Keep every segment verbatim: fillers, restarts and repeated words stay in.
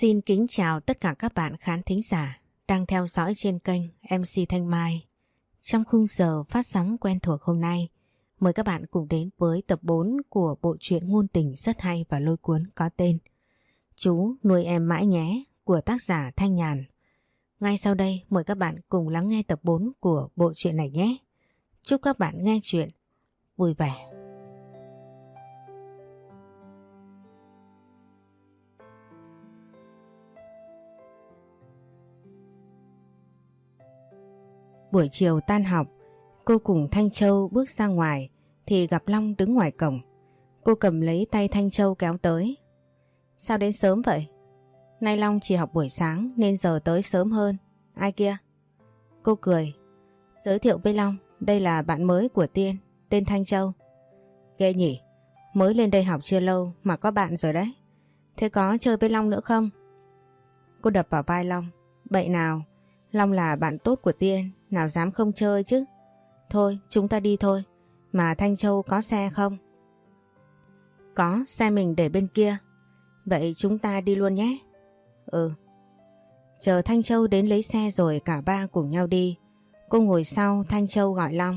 Xin kính chào tất cả các bạn khán thính giả đang theo dõi trên kênh em xê Thanh Mai. Trong khung giờ phát sóng quen thuộc hôm nay, mời các bạn cùng đến với tập bốn của bộ truyện ngôn tình rất hay và lôi cuốn có tên Chú nuôi em mãi nhé của tác giả Thanh Nhàn. Ngay sau đây mời các bạn cùng lắng nghe tập bốn của bộ truyện này nhé. Chúc các bạn nghe chuyện vui vẻ. Buổi chiều tan học, cô cùng Thanh Châu bước ra ngoài thì gặp Long đứng ngoài cổng. Cô cầm lấy tay Thanh Châu kéo tới. Sao đến sớm vậy? Nay Long chỉ học buổi sáng nên giờ tới sớm hơn. Ai kia? Cô cười. Giới thiệu với Long, đây là bạn mới của Tiên, tên Thanh Châu. Ghê nhỉ, mới lên đây học chưa lâu mà có bạn rồi đấy. Thế có chơi với Long nữa không? Cô đập vào vai Long. Bậy nào, Long là bạn tốt của Tiên, nào dám không chơi chứ. Thôi chúng ta đi thôi. Mà Thanh Châu có xe không? Có, xe mình để bên kia. Vậy chúng ta đi luôn nhé. Ừ. Chờ Thanh Châu đến lấy xe rồi cả ba cùng nhau đi. Cô ngồi sau, Thanh Châu gọi Long.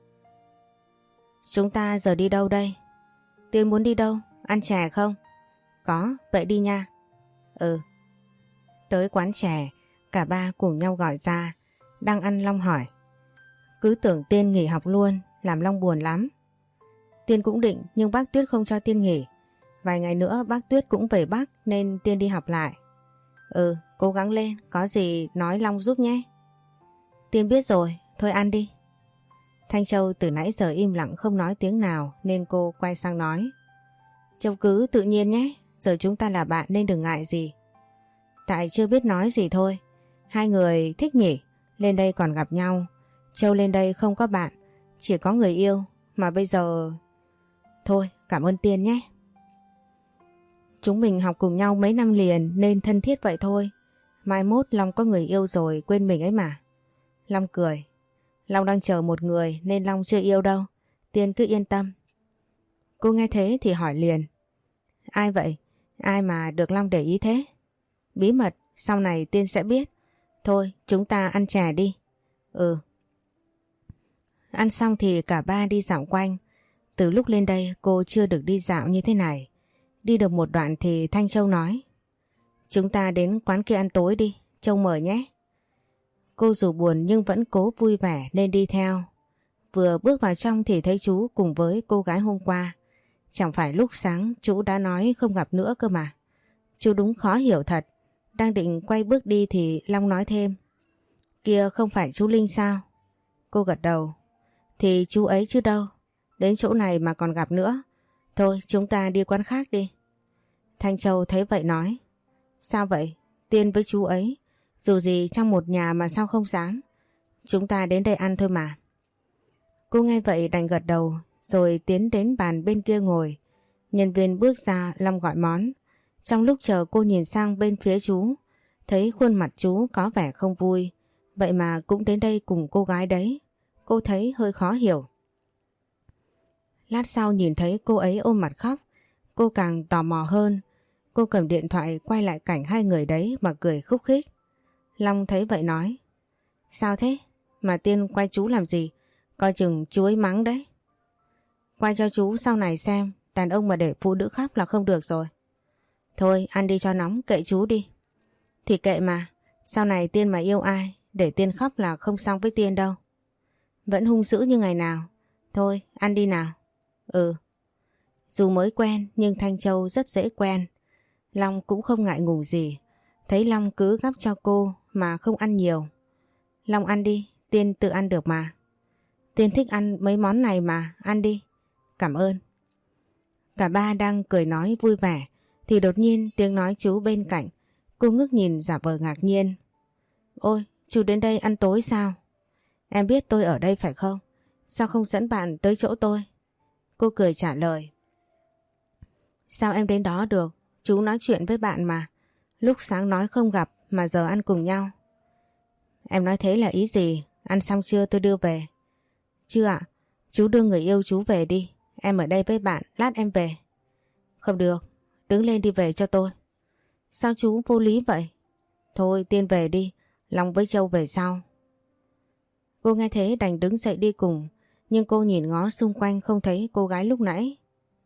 Chúng ta giờ đi đâu đây? Tiên muốn đi đâu? Ăn chè không? Có, vậy đi nha. Ừ. Tới quán chè, cả ba cùng nhau gọi ra. Đang ăn Long hỏi. Cứ tưởng Tiên nghỉ học luôn, làm Long buồn lắm. Tiên cũng định nhưng bác Tuyết không cho Tiên nghỉ. Vài ngày nữa bác Tuyết cũng về Bắc nên Tiên đi học lại. Ừ, cố gắng lên, có gì nói Long giúp nhé. Tiên biết rồi, thôi ăn đi. Thanh Châu từ nãy giờ im lặng không nói tiếng nào nên cô quay sang nói. Châu cứ tự nhiên nhé, giờ chúng ta là bạn nên đừng ngại gì. Tại chưa biết nói gì thôi. Hai người thích nhỉ, lên đây còn gặp nhau. Châu lên đây không có bạn, chỉ có người yêu, mà bây giờ... Thôi, cảm ơn Tiên nhé. Chúng mình học cùng nhau mấy năm liền nên thân thiết vậy thôi. Mai mốt Long có người yêu rồi quên mình ấy mà. Long cười. Long đang chờ một người nên Long chưa yêu đâu. Tiên cứ yên tâm. Cô nghe thế thì hỏi liền. Ai vậy? Ai mà được Long để ý thế? Bí mật, sau này Tiên sẽ biết. Thôi, chúng ta ăn chè đi. Ừ. Ăn xong thì cả ba đi dạo quanh. Từ lúc lên đây cô chưa được đi dạo như thế này. Đi được một đoạn thì Thanh Châu nói. Chúng ta đến quán kia ăn tối đi, Châu mời nhé. Cô dù buồn nhưng vẫn cố vui vẻ nên đi theo. Vừa bước vào trong thì thấy chú cùng với cô gái hôm qua. Chẳng phải lúc sáng chú đã nói không gặp nữa cơ mà. Chú đúng khó hiểu thật. Đang định quay bước đi thì Long nói thêm. Kia không phải chú Linh sao? Cô gật đầu. Thì chú ấy chứ đâu. Đến chỗ này mà còn gặp nữa. Thôi chúng ta đi quán khác đi. Thanh Châu thấy vậy nói. Sao vậy? Tiên với chú ấy dù gì trong một nhà mà sao không dám. Chúng ta đến đây ăn thôi mà. Cô nghe vậy đành gật đầu rồi tiến đến bàn bên kia ngồi. Nhân viên bước ra Long gọi món. Trong lúc chờ cô nhìn sang bên phía chú, thấy khuôn mặt chú có vẻ không vui. Vậy mà cũng đến đây cùng cô gái đấy. Cô thấy hơi khó hiểu. Lát sau nhìn thấy cô ấy ôm mặt khóc, cô càng tò mò hơn. Cô cầm điện thoại quay lại cảnh hai người đấy mà cười khúc khích. Long thấy vậy nói. Sao thế? Mà Tiên quay chú làm gì? Coi chừng chú ấy mắng đấy. Quay cho chú sau này xem, đàn ông mà để phụ nữ khóc là không được rồi. Thôi ăn đi cho nóng, kệ chú đi. Thì kệ mà, sau này Tiên mà yêu ai, để Tiên khóc là không xong với Tiên đâu. Vẫn hung dữ như ngày nào. Thôi ăn đi nào. Ừ. Dù mới quen nhưng Thanh Châu rất dễ quen. Long cũng không ngại ngùng gì. Thấy Long cứ gắp cho cô mà không ăn nhiều. Long ăn đi, Tiên tự ăn được mà. Tiên thích ăn mấy món này mà, ăn đi. Cảm ơn. Cả ba đang cười nói vui vẻ thì đột nhiên tiếng nói chú bên cạnh. Cô ngước nhìn giả vờ ngạc nhiên. Ôi, chú đến đây ăn tối sao? Em biết tôi ở đây phải không? Sao không dẫn bạn tới chỗ tôi? Cô cười trả lời. Sao em đến đó được? Chú nói chuyện với bạn mà. Lúc sáng nói không gặp mà giờ ăn cùng nhau. Em nói thế là ý gì? Ăn xong chưa tôi đưa về? Chưa ạ. Chú đưa người yêu chú về đi. Em ở đây với bạn, lát em về. Không được. Đứng lên đi về cho tôi. Sao chú vô lý vậy? Thôi Tiên về đi, Long với Châu về sau. Cô nghe thế đành đứng dậy đi cùng, nhưng cô nhìn ngó xung quanh không thấy cô gái lúc nãy.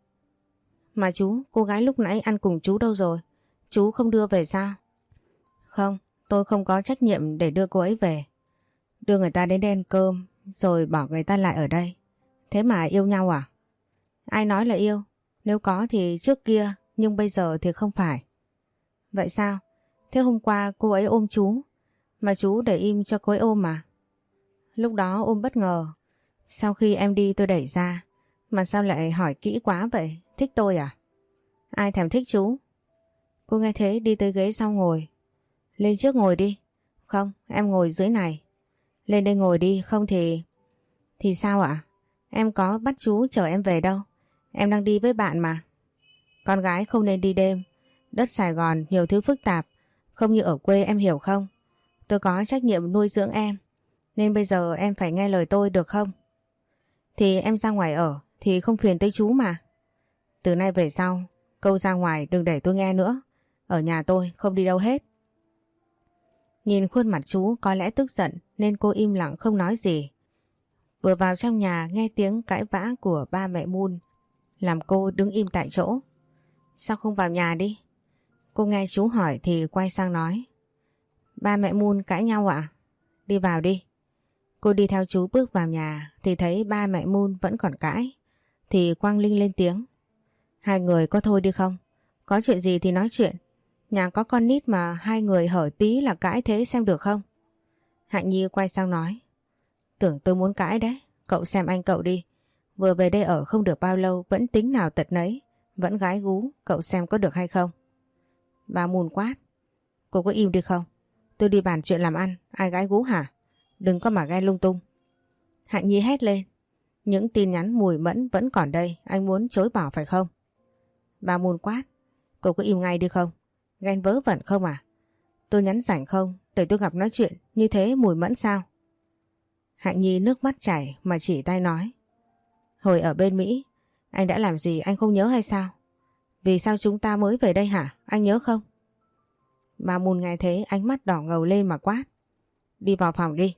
Mà chú, cô gái lúc nãy ăn cùng chú đâu rồi? Chú không đưa về sao? Không, tôi không có trách nhiệm để đưa cô ấy về. Đưa người ta đến đây ăn cơm, rồi bỏ người ta lại ở đây. Thế mà yêu nhau à? Ai nói là yêu? Nếu có thì trước kia, nhưng bây giờ thì không phải. Vậy sao? Thế hôm qua cô ấy ôm chú, mà chú để im cho cô ấy ôm mà. Lúc đó ôm bất ngờ. Sau khi em đi tôi đẩy ra. Mà sao lại hỏi kỹ quá vậy? Thích tôi à? Ai thèm thích chú? Cô nghe thế đi tới ghế sau ngồi. Lên trước ngồi đi. Không, em ngồi dưới này. Lên đây ngồi đi, không thì... Thì sao ạ? Em có bắt chú chở em về đâu. Em đang đi với bạn mà. Con gái không nên đi đêm. Đất Sài Gòn nhiều thứ phức tạp. Không như ở quê em hiểu không? Tôi có trách nhiệm nuôi dưỡng em. Nên bây giờ em phải nghe lời tôi được không? Thì em ra ngoài ở thì không phiền tới chú mà. Từ nay về sau, câu ra ngoài đừng để tôi nghe nữa. Ở nhà tôi không đi đâu hết. Nhìn khuôn mặt chú có lẽ tức giận nên cô im lặng không nói gì. Vừa vào trong nhà nghe tiếng cãi vã của ba mẹ Moon làm cô đứng im tại chỗ. Sao không vào nhà đi? Cô nghe chú hỏi thì quay sang nói. Ba mẹ Moon cãi nhau ạ? Đi vào đi. Cô đi theo chú bước vào nhà thì thấy ba mẹ Moon vẫn còn cãi. Thì Quang Linh lên tiếng. Hai người có thôi đi không? Có chuyện gì thì nói chuyện. Nhà có con nít mà hai người hở tí là cãi thế xem được không? Hạnh Nhi quay sang nói. Tưởng tôi muốn cãi đấy. Cậu xem anh cậu đi. Vừa về đây ở không được bao lâu vẫn tính nào tật nấy. Vẫn gái gú. Cậu xem có được hay không? Bà Moon quát. Cô có im đi không? Tôi đi bàn chuyện làm ăn. Ai gái gú hả? Đừng có mà ghen lung tung. Hạnh Nhi hét lên. Những tin nhắn mùi mẫn vẫn còn đây. Anh muốn chối bỏ phải không? Bà Moon quát. Cô có im ngay đi không? Ghen vớ vẩn không à? Tôi nhắn rảnh không? Để tôi gặp nói chuyện. Như thế mùi mẫn sao? Hạnh Nhi nước mắt chảy mà chỉ tay nói. Hồi ở bên Mỹ, anh đã làm gì anh không nhớ hay sao? Vì sao chúng ta mới về đây hả? Anh nhớ không? Bà Moon nghe thế ánh mắt đỏ ngầu lên mà quát. Đi vào phòng đi.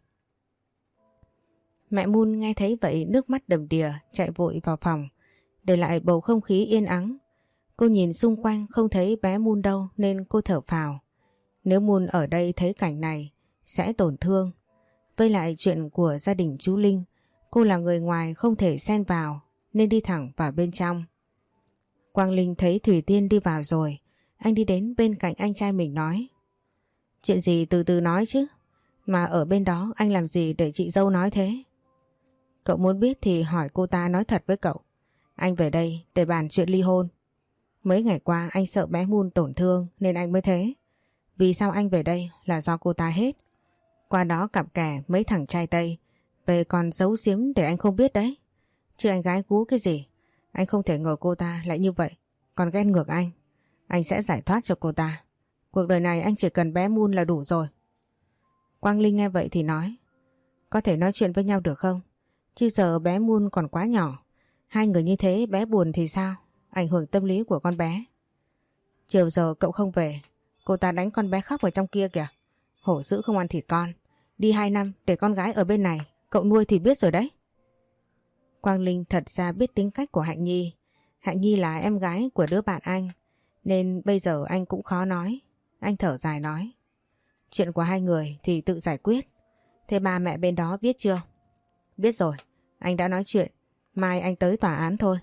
Mẹ Moon nghe thấy vậy nước mắt đầm đìa chạy vội vào phòng. Để lại bầu không khí yên ắng. Cô nhìn xung quanh không thấy bé Moon đâu nên cô thở phào. Nếu Moon ở đây thấy cảnh này sẽ tổn thương. Với lại chuyện của gia đình chú Linh, cô là người ngoài không thể xen vào nên đi thẳng vào bên trong. Quang Linh thấy Thủy Tiên đi vào rồi. Anh đi đến bên cạnh anh trai mình nói. Chuyện gì từ từ nói chứ. Mà ở bên đó anh làm gì để chị dâu nói thế? Cậu muốn biết thì hỏi cô ta nói thật với cậu. Anh về đây để bàn chuyện ly hôn. Mấy ngày qua anh sợ bé Moon tổn thương nên anh mới thế. Vì sao anh về đây là do cô ta hết. Qua đó cặp kè mấy thằng trai Tây về còn giấu giếm để anh không biết đấy. Chứ anh gái gú cái gì. Anh không thể ngờ cô ta lại như vậy. Còn ghen ngược anh. Anh sẽ giải thoát cho cô ta. Cuộc đời này anh chỉ cần bé Moon là đủ rồi. Quang Linh nghe vậy thì nói. Có thể nói chuyện với nhau được không? Chứ giờ bé Moon còn quá nhỏ. Hai người như thế bé buồn thì sao? Ảnh hưởng tâm lý của con bé. Chiều giờ cậu không về. Cô ta đánh con bé khóc ở trong kia kìa. Hổ dữ không ăn thịt con. Đi hai năm để con gái ở bên này. Cậu nuôi thì biết rồi đấy. Quang Linh thật ra biết tính cách của Hạnh Nhi. Hạnh Nhi là em gái của đứa bạn anh. Nên bây giờ anh cũng khó nói. Anh thở dài nói. Chuyện của hai người thì tự giải quyết. Thế ba mẹ bên đó biết chưa? Biết rồi. Anh đã nói chuyện. Mai anh tới tòa án thôi.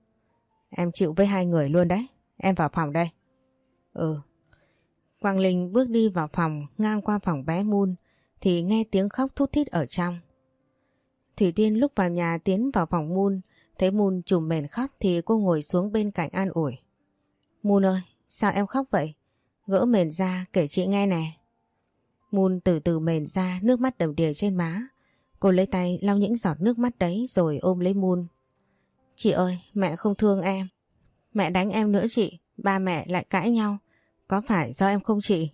Em chịu với hai người luôn đấy. Em vào phòng đây. Ừ. Quang Linh bước đi vào phòng ngang qua phòng bé Moon thì nghe tiếng khóc thút thít ở trong. Thủy Tiên lúc vào nhà tiến vào phòng Moon thấy Moon trùm mền khóc thì cô ngồi xuống bên cạnh an ủi. Moon ơi, sao em khóc vậy? Gỡ mền ra kể chị nghe nè. Moon từ từ mền ra nước mắt đầm đìa trên má. Cô lấy tay lau những giọt nước mắt đấy rồi ôm lấy Moon. Chị ơi, mẹ không thương em. Mẹ đánh em nữa chị, ba mẹ lại cãi nhau. Có phải do em không chị?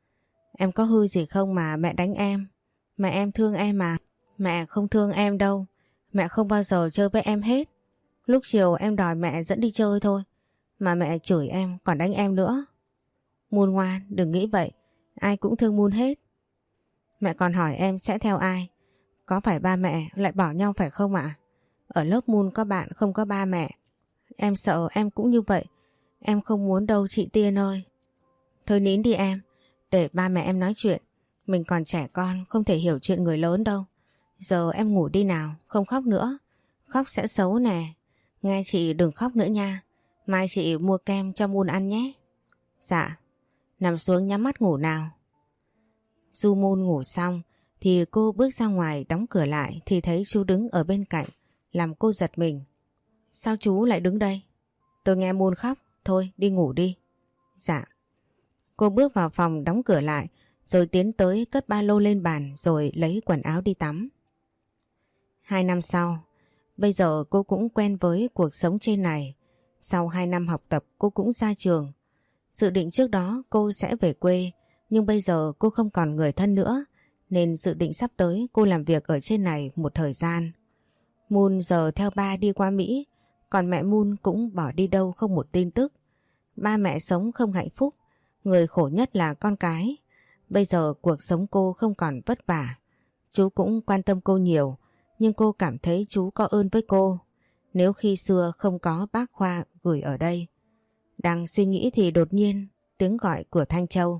Em có hư gì không mà mẹ đánh em? Mẹ em thương em mà. Mẹ không thương em đâu. Mẹ không bao giờ chơi với em hết. Lúc chiều em đòi mẹ dẫn đi chơi thôi. Mà mẹ chửi em còn đánh em nữa. Moon ngoan, đừng nghĩ vậy. Ai cũng thương Moon hết. Mẹ còn hỏi em sẽ theo ai? Có phải ba mẹ lại bỏ nhau phải không ạ? Ở lớp Moon có bạn không có ba mẹ. Em sợ em cũng như vậy. Em không muốn đâu chị Tiên ơi. Thôi nín đi em. Để ba mẹ em nói chuyện. Mình còn trẻ con không thể hiểu chuyện người lớn đâu. Giờ em ngủ đi nào, không khóc nữa. Khóc sẽ xấu nè. Nghe chị đừng khóc nữa nha. Mai chị mua kem cho Moon ăn nhé. Dạ. Nằm xuống nhắm mắt ngủ nào. Du Moon ngủ xong thì cô bước ra ngoài đóng cửa lại thì thấy chú đứng ở bên cạnh, làm cô giật mình. Sao chú lại đứng đây? Tôi nghe Moon khóc, thôi đi ngủ đi. Dạ. Cô bước vào phòng đóng cửa lại rồi tiến tới cất ba lô lên bàn rồi lấy quần áo đi tắm. Hai năm sau, bây giờ cô cũng quen với cuộc sống trên này. Sau hai năm học tập cô cũng ra trường. Dự định trước đó cô sẽ về quê, nhưng bây giờ cô không còn người thân nữa, nên dự định sắp tới cô làm việc ở trên này một thời gian. Moon giờ theo ba đi qua Mỹ, còn mẹ Moon cũng bỏ đi đâu không một tin tức. Ba mẹ sống không hạnh phúc, người khổ nhất là con cái. Bây giờ cuộc sống cô không còn vất vả. Chú cũng quan tâm cô nhiều, nhưng cô cảm thấy chú có ơn với cô. Nếu khi xưa không có bác Khoa gửi ở đây. Đang suy nghĩ thì đột nhiên tiếng gọi của Thanh Châu.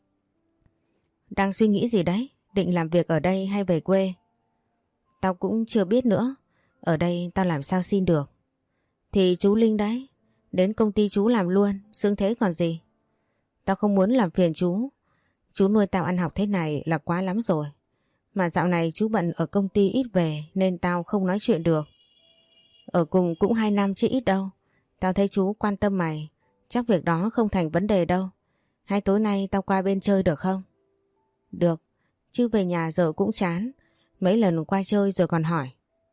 Đang suy nghĩ gì đấy? Định làm việc ở đây hay về quê? Tao cũng chưa biết nữa. Ở đây tao làm sao xin được. Thì chú Linh đấy. Đến công ty chú làm luôn, sướng thế còn gì. Tao không muốn làm phiền chú. Chú nuôi tao ăn học thế này là quá lắm rồi. Mà dạo này chú bận ở công ty ít về nên tao không nói chuyện được. Ở cùng cũng hai năm chứ ít đâu. Tao thấy chú quan tâm mày. Chắc việc đó không thành vấn đề đâu. Hay tối nay tao qua bên chơi được không? Được, chứ về nhà giờ cũng chán. Mấy lần qua chơi rồi còn hỏi.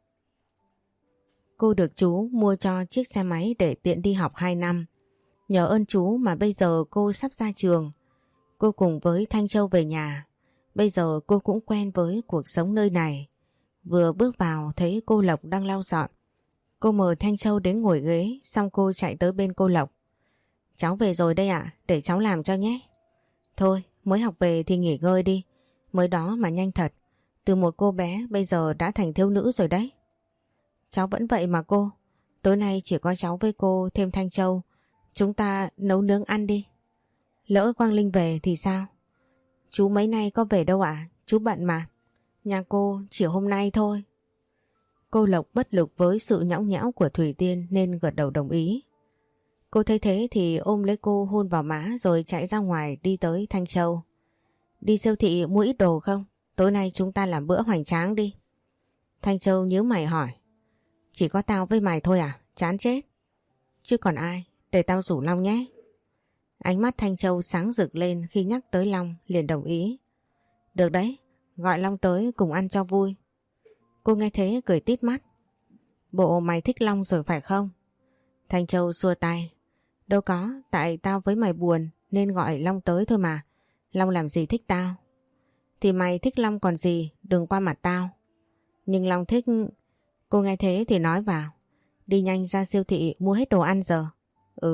Cô được chú mua cho chiếc xe máy để tiện đi học hai năm. Nhờ ơn chú mà bây giờ cô sắp ra trường. Cô cùng với Thanh Châu về nhà. Bây giờ cô cũng quen với cuộc sống nơi này. Vừa bước vào thấy cô Lộc đang lau dọn. Cô mời Thanh Châu đến ngồi ghế, xong cô chạy tới bên cô Lộc. Cháu về rồi đây ạ, để cháu làm cho nhé. Thôi, mới học về thì nghỉ ngơi đi. Mới đó mà nhanh thật. Từ một cô bé bây giờ đã thành thiếu nữ rồi đấy. Cháu vẫn vậy mà cô. Tối nay chỉ có cháu với cô thêm Thanh Châu. Chúng ta nấu nướng ăn đi. Lỡ Quang Linh về thì sao? Chú mấy nay có về đâu ạ? Chú bận mà. Nhà cô chỉ hôm nay thôi. Cô Lộc bất lực với sự nhõng nhẽo của Thủy Tiên nên gật đầu đồng ý. Cô thấy thế thì ôm lấy cô hôn vào má rồi chạy ra ngoài đi tới Thanh Châu. Đi siêu thị mua ít đồ không? Tối nay chúng ta làm bữa hoành tráng đi. Thanh Châu nhíu mày hỏi. Chỉ có tao với mày thôi à? Chán chết. Chứ còn ai? Để tao rủ Long nhé. Ánh mắt Thanh Châu sáng rực lên khi nhắc tới Long, liền đồng ý. Được đấy, gọi Long tới cùng ăn cho vui. Cô nghe thế cười tít mắt. Bộ mày thích Long rồi phải không? Thanh Châu xua tay. Đâu có, tại tao với mày buồn nên gọi Long tới thôi mà. Long làm gì thích tao? Thì mày thích Long còn gì, đừng qua mặt tao. Nhưng Long thích... Cô nghe thế thì nói vào. Đi nhanh ra siêu thị mua hết đồ ăn giờ. Ừ.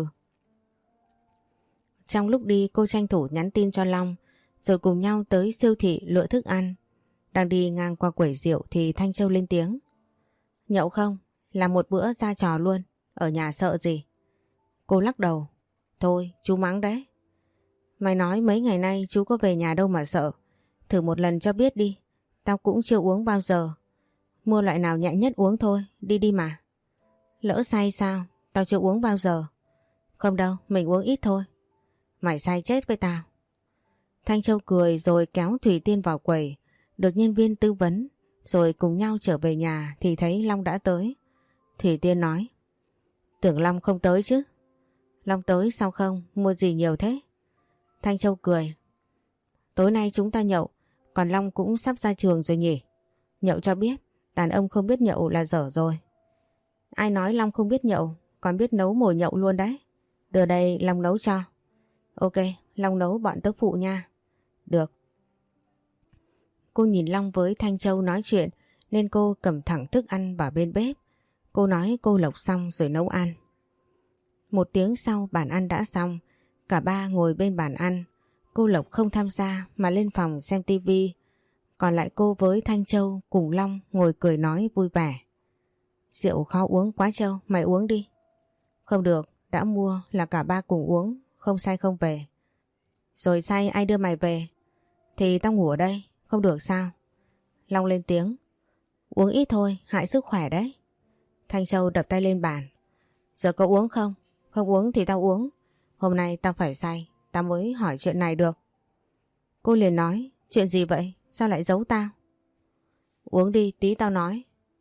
Trong lúc đi cô tranh thủ nhắn tin cho Long rồi cùng nhau tới siêu thị lựa thức ăn. Đang đi ngang qua quầy rượu thì Thanh Châu lên tiếng. Nhậu không? Làm một bữa ra trò luôn. Ở nhà sợ gì? Cô lắc đầu. Thôi chú mắng đấy. Mày nói mấy ngày nay chú có về nhà đâu mà sợ. Thử một lần cho biết đi. Tao cũng chưa uống bao giờ. Mua loại nào nhẹ nhất uống thôi. Đi đi mà. Lỡ say sao? Tao chưa uống bao giờ. Không đâu, mình uống ít thôi. Mày say chết với tao. Thanh Châu cười rồi kéo Thủy Tiên vào quầy. Được nhân viên tư vấn. Rồi cùng nhau trở về nhà thì thấy Long đã tới. Thủy Tiên nói. Tưởng Long không tới chứ. Long tới sao không? Mua gì nhiều thế? Thanh Châu cười. Tối nay chúng ta nhậu. Còn Long cũng sắp ra trường rồi nhỉ? Nhậu cho biết. Đàn ông không biết nhậu là dở rồi. Ai nói Long không biết nhậu? Còn biết nấu mồi nhậu luôn đấy. Đưa đây Long nấu cho. Ok, Long nấu bọn tớ phụ nha. Được. Cô nhìn Long với Thanh Châu nói chuyện nên cô cầm thẳng thức ăn vào bên bếp. Cô nói cô lộc xong rồi nấu ăn. Một tiếng sau bàn ăn đã xong. Cả ba ngồi bên bàn ăn. Cô Lộc không tham gia mà lên phòng xem tivi. Còn lại cô với Thanh Châu cùng Long ngồi cười nói vui vẻ. Rượu khó uống quá Châu, mày uống đi. Không được, đã mua là cả ba cùng uống, không say không về. Rồi say ai đưa mày về? Thì tao ngủ ở đây, không được sao? Long lên tiếng. Uống ít thôi, hại sức khỏe đấy. Thanh Châu đập tay lên bàn. Giờ có uống không? Không uống thì tao uống. Hôm nay tao phải say, tao mới hỏi chuyện này được. Cô liền nói, chuyện gì vậy? Sao lại giấu tao? Uống đi, tí tao nói.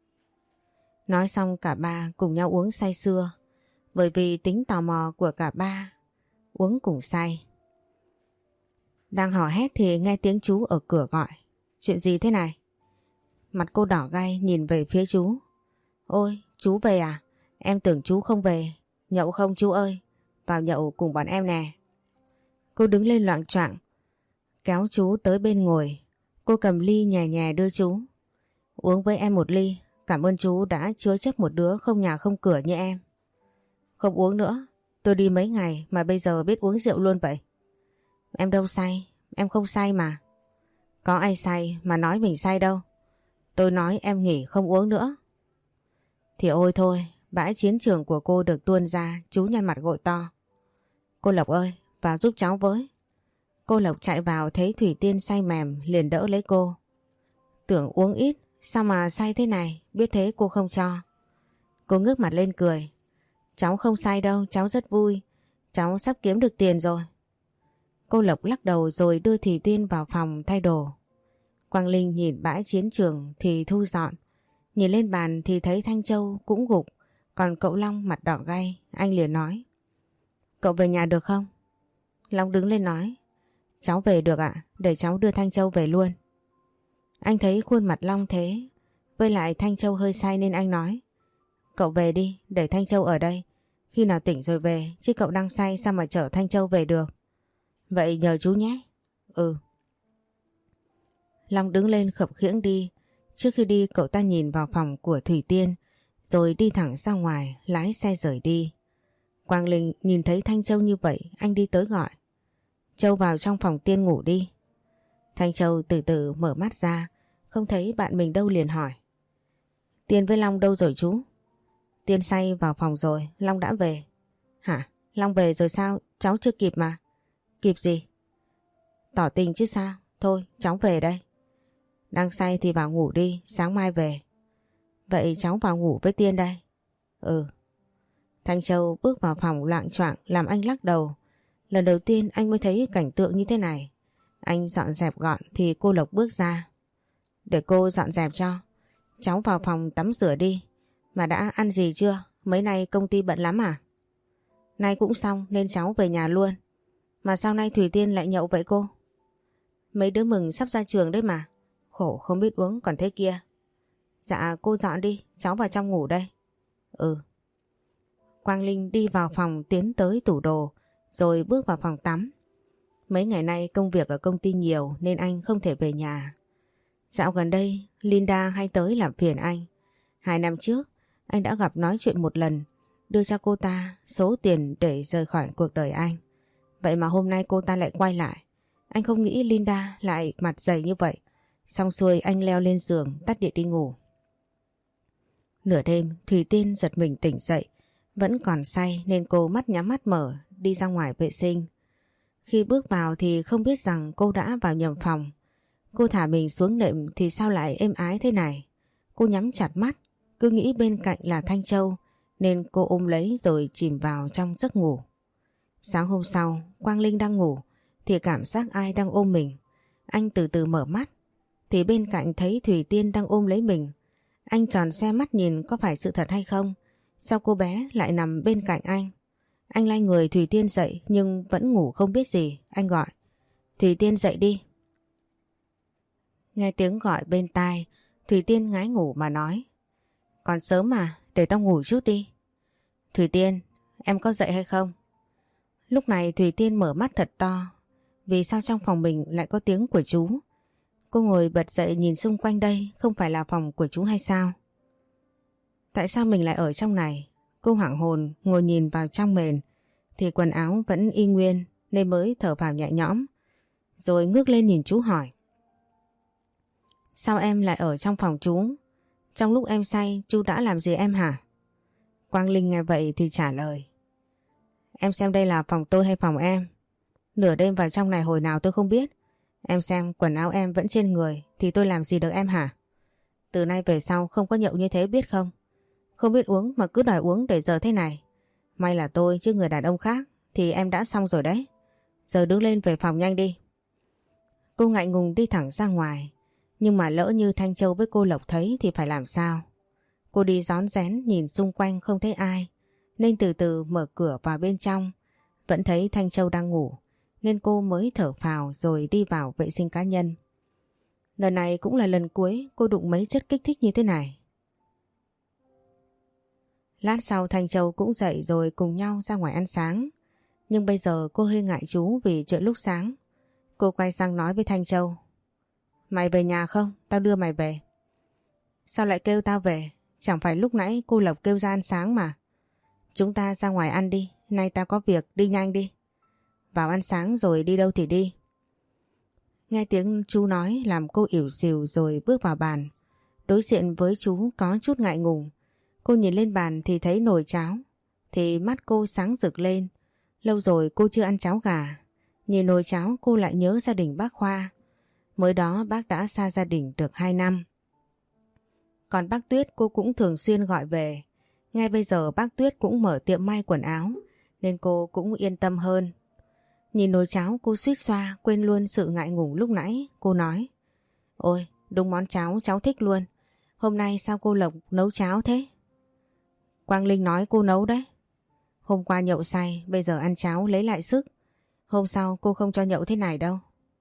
Nói xong cả ba cùng nhau uống say sưa. Bởi vì tính tò mò của cả ba, uống cùng say. Đang hò hét thì nghe tiếng chú ở cửa gọi. Chuyện gì thế này? Mặt cô đỏ gay nhìn về phía chú. Ôi, chú về à? Em tưởng chú không về. Nhậu không chú ơi? Vào nhậu cùng bọn em nè. Cô đứng lên loạng choạng, kéo chú tới bên ngồi. Cô cầm ly nhè nhè đưa chú. Uống với em một ly. Cảm ơn chú đã chứa chấp một đứa không nhà không cửa như em. Không uống nữa. Tôi đi mấy ngày mà bây giờ biết uống rượu luôn vậy. Em đâu say. Em không say mà. Có ai say mà nói mình say đâu. Tôi nói em nghỉ không uống nữa. Thì ôi thôi. Bãi chiến trường của cô được tuôn ra. Chú nhăn mặt gội to. Cô Lộc ơi, vào giúp cháu với. Cô Lộc chạy vào thấy Thủy Tiên say mềm liền đỡ lấy cô. Tưởng uống ít, sao mà say thế này, biết thế cô không cho. Cô ngước mặt lên cười. Cháu không say đâu, cháu rất vui. Cháu sắp kiếm được tiền rồi. Cô Lộc lắc đầu rồi đưa Thủy Tiên vào phòng thay đồ. Quang Linh nhìn bãi chiến trường thì thu dọn. Nhìn lên bàn thì thấy Thanh Châu cũng gục. Còn cậu Long mặt đỏ gay, anh liền nói. Cậu về nhà được không? Long đứng lên nói. Cháu về được ạ, để cháu đưa Thanh Châu về luôn. Anh thấy khuôn mặt Long thế, với lại Thanh Châu hơi say nên anh nói. Cậu về đi, để Thanh Châu ở đây. Khi nào tỉnh rồi về, chứ cậu đang say sao mà chở Thanh Châu về được. Vậy nhờ chú nhé. Ừ. Long đứng lên khập khiễng đi. Trước khi đi cậu ta nhìn vào phòng của Thủy Tiên, rồi đi thẳng ra ngoài, lái xe rời đi. Quang Linh nhìn thấy Thanh Châu như vậy, anh đi tới gọi. Châu vào trong phòng Tiên ngủ đi. Thanh Châu từ từ mở mắt ra, không thấy bạn mình đâu liền hỏi. Tiên với Long đâu rồi chú? Tiên say vào phòng rồi, Long đã về. Hả? Long về rồi sao? Cháu chưa kịp mà. Kịp gì? Tỏ tình chứ sao? Thôi, cháu về đây. Đang say thì vào ngủ đi, sáng mai về. Vậy cháu vào ngủ với Tiên đây. Ừ. Thanh Châu bước vào phòng loạng choạng làm anh lắc đầu. Lần đầu tiên anh mới thấy cảnh tượng như thế này. Anh dọn dẹp gọn thì cô Lộc bước ra. Để cô dọn dẹp cho. Cháu vào phòng tắm rửa đi. Mà đã ăn gì chưa? Mấy nay công ty bận lắm à? Nay cũng xong nên cháu về nhà luôn. Mà sao nay Thủy Tiên lại nhậu vậy cô? Mấy đứa mừng sắp ra trường đấy mà. Khổ không biết uống còn thế kia. Dạ cô dọn đi, cháu vào trong ngủ đây. Ừ. Quang Linh đi vào phòng tiến tới tủ đồ rồi bước vào phòng tắm. Mấy ngày nay công việc ở công ty nhiều nên anh không thể về nhà. Dạo gần đây Linda hay tới làm phiền anh. Hai năm trước anh đã gặp nói chuyện một lần, đưa cho cô ta số tiền để rời khỏi cuộc đời anh. Vậy mà hôm nay cô ta lại quay lại. Anh không nghĩ Linda lại mặt dày như vậy. Xong xuôi anh leo lên giường tắt điện đi ngủ. Nửa đêm Thủy Tiên giật mình tỉnh dậy. Vẫn còn say nên cô mắt nhắm mắt mở đi ra ngoài vệ sinh. Khi bước vào thì không biết rằng cô đã vào nhầm phòng. Cô thả mình xuống nệm thì sao lại êm ái thế này. Cô nhắm chặt mắt, cứ nghĩ bên cạnh là Thanh Châu nên cô ôm lấy rồi chìm vào trong giấc ngủ. Sáng hôm sau, Quang Linh đang ngủ thì cảm giác ai đang ôm mình. Anh từ từ mở mắt thì bên cạnh thấy Thủy Tiên đang ôm lấy mình. Anh tròn xe mắt nhìn có phải sự thật hay không. Sao cô bé lại nằm bên cạnh anh? Anh lay người Thủy Tiên dậy nhưng vẫn ngủ không biết gì. Anh gọi. Thủy Tiên dậy đi. Nghe tiếng gọi bên tai, Thủy Tiên ngái ngủ mà nói. Còn sớm mà, để tao ngủ chút đi. Thủy Tiên, em có dậy hay không? Lúc này Thủy Tiên mở mắt thật to. Vì sao trong phòng mình lại có tiếng của chú? Cô ngồi bật dậy nhìn xung quanh đây, không phải là phòng của chú hay sao? Tại sao mình lại ở trong này? Cô hoảng hồn ngồi nhìn vào trong mền thì quần áo vẫn y nguyên, nên mới thở vào nhẹ nhõm. Rồi ngước lên nhìn chú hỏi. Sao em lại ở trong phòng chú? Trong lúc em say chú đã làm gì em hả? Quang Linh nghe vậy thì trả lời. Em xem đây là phòng tôi hay phòng em? Nửa đêm vào trong này hồi nào tôi không biết. Em xem quần áo em vẫn trên người thì tôi làm gì được em hả? Từ nay về sau không có nhậu như thế biết không? Không biết uống mà cứ đòi uống để giờ thế này. May là tôi chứ người đàn ông khác thì em đã xong rồi đấy. Giờ đứng lên về phòng nhanh đi. Cô ngại ngùng đi thẳng ra ngoài. Nhưng mà lỡ như Thanh Châu với cô Lộc thấy thì phải làm sao? Cô đi rón rén nhìn xung quanh không thấy ai, nên từ từ mở cửa vào bên trong. Vẫn thấy Thanh Châu đang ngủ, nên cô mới thở phào rồi đi vào vệ sinh cá nhân. Lần này cũng là lần cuối cô đụng mấy chất kích thích như thế này. Lát sau Thanh Châu cũng dậy rồi cùng nhau ra ngoài ăn sáng. Nhưng bây giờ cô hơi ngại chú vì chuyện lúc sáng. Cô quay sang nói với Thanh Châu. Mày về nhà không? Tao đưa mày về. Sao lại kêu tao về? Chẳng phải lúc nãy cô Lộc kêu ra ăn sáng mà. Chúng ta ra ngoài ăn đi. Nay tao có việc, đi nhanh đi. Vào ăn sáng rồi đi đâu thì đi. Nghe tiếng chú nói làm cô ỉu xìu rồi bước vào bàn. Đối diện với chú có chút ngại ngùng. Cô nhìn lên bàn thì thấy nồi cháo. Thì mắt cô sáng rực lên. Lâu rồi cô chưa ăn cháo gà. Nhìn nồi cháo cô lại nhớ gia đình bác Khoa. Mới đó bác đã xa gia đình được hai năm. Còn bác Tuyết cô cũng thường xuyên gọi về. Ngay bây giờ bác Tuyết cũng mở tiệm may quần áo nên cô cũng yên tâm hơn. Nhìn nồi cháo cô suýt xoa quên luôn sự ngại ngùng lúc nãy. Cô nói. Ôi đúng món cháo cháu thích luôn. Hôm nay sao cô Lộc nấu cháo thế? Quang Linh nói cô nấu đấy. Hôm qua nhậu say, bây giờ ăn cháo lấy lại sức. Hôm sau cô không cho nhậu thế này đâu.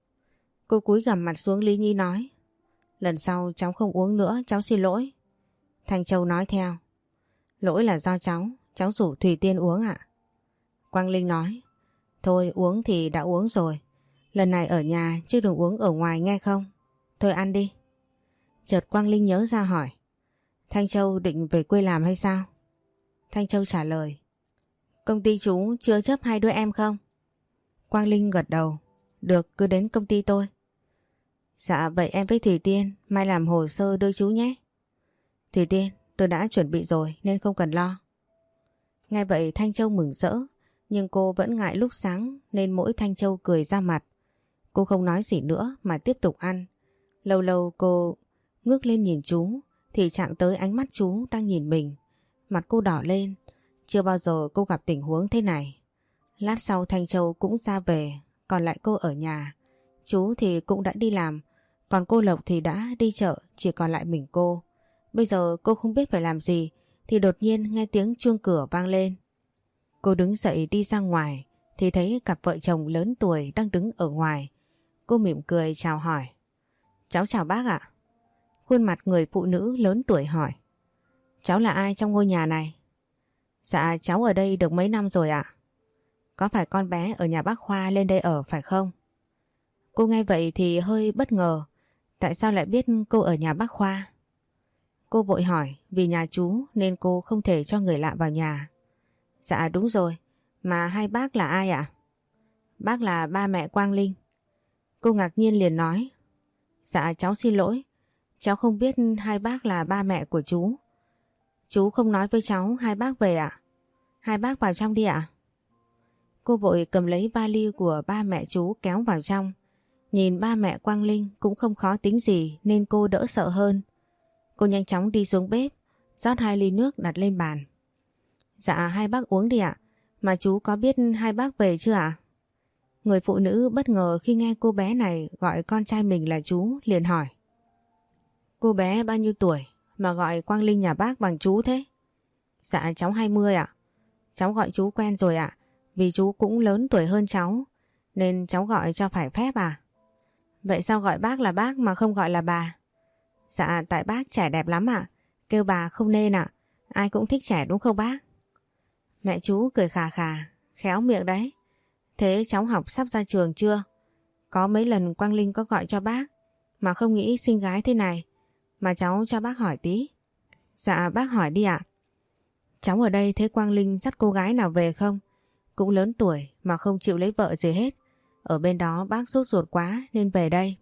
Cô cúi gằm mặt xuống Lý Nhi nói. Lần sau cháu không uống nữa, cháu xin lỗi. Thanh Châu nói theo. Lỗi là do cháu, cháu rủ Thùy Tiên uống ạ. Quang Linh nói. Thôi uống thì đã uống rồi. Lần này ở nhà chứ đừng uống ở ngoài nghe không? Thôi ăn đi. Chợt Quang Linh nhớ ra hỏi. Thanh Châu định về quê làm hay sao? Thanh Châu trả lời. Công ty chú chưa chấp hai đứa em không? Quang Linh gật đầu. Được, cứ đến công ty tôi. Dạ vậy em với Thủy Tiên mai làm hồ sơ đưa chú nhé. Thủy Tiên, tôi đã chuẩn bị rồi nên không cần lo. Nghe vậy Thanh Châu mừng rỡ. Nhưng cô vẫn ngại lúc sáng nên mỗi Thanh Châu cười ra mặt. Cô không nói gì nữa mà tiếp tục ăn. Lâu lâu cô ngước lên nhìn chú thì chạm tới ánh mắt chú đang nhìn mình. Mặt cô đỏ lên. Chưa bao giờ cô gặp tình huống thế này. Lát sau Thanh Châu cũng ra về. Còn lại cô ở nhà. Chú thì cũng đã đi làm. Còn cô Lộc thì đã đi chợ. Chỉ còn lại mình cô. Bây giờ cô không biết phải làm gì. Thì đột nhiên nghe tiếng chuông cửa vang lên. Cô đứng dậy đi ra ngoài. Thì thấy cặp vợ chồng lớn tuổi đang đứng ở ngoài. Cô mỉm cười chào hỏi. Cháu chào bác ạ. Khuôn mặt người phụ nữ lớn tuổi hỏi. Cháu là ai trong ngôi nhà này? Dạ cháu ở đây được mấy năm rồi ạ. Có phải con bé ở nhà bác Khoa lên đây ở phải không? Cô nghe vậy thì hơi bất ngờ. Tại sao lại biết cô ở nhà bác Khoa? Cô vội hỏi vì nhà chú nên cô không thể cho người lạ vào nhà. Dạ đúng rồi. Mà hai bác là ai ạ? Bác là ba mẹ Quang Linh. Cô ngạc nhiên liền nói. Dạ cháu xin lỗi. Cháu không biết hai bác là ba mẹ của chú. Chú không nói với cháu hai bác về ạ? Hai bác vào trong đi ạ. Cô vội cầm lấy vali của ba mẹ chú kéo vào trong. Nhìn ba mẹ Quang Linh cũng không khó tính gì nên cô đỡ sợ hơn. Cô nhanh chóng đi xuống bếp, rót hai ly nước đặt lên bàn. Dạ hai bác uống đi ạ. Mà chú có biết hai bác về chưa ạ? Người phụ nữ bất ngờ khi nghe cô bé này gọi con trai mình là chú liền hỏi. Cô bé bao nhiêu tuổi mà gọi Quang Linh nhà bác bằng chú thế? Dạ cháu hai mươi ạ. Cháu gọi chú quen rồi ạ. Vì chú cũng lớn tuổi hơn cháu nên cháu gọi cho phải phép à? Vậy sao gọi bác là bác mà không gọi là bà? Dạ tại bác trẻ đẹp lắm ạ. Kêu bà không nên ạ. Ai cũng thích trẻ đúng không bác? Mẹ chú cười khà khà. Khéo miệng đấy. Thế cháu học sắp ra trường chưa? Có mấy lần Quang Linh có gọi cho bác mà không nghĩ xinh gái thế này. Mà cháu cho bác hỏi tí. Dạ bác hỏi đi ạ. Cháu ở đây thấy Quang Linh dắt cô gái nào về không? cũng lớn tuổi mà không chịu lấy vợ gì hết. Ở bên đó bác sốt ruột quá nên về đây.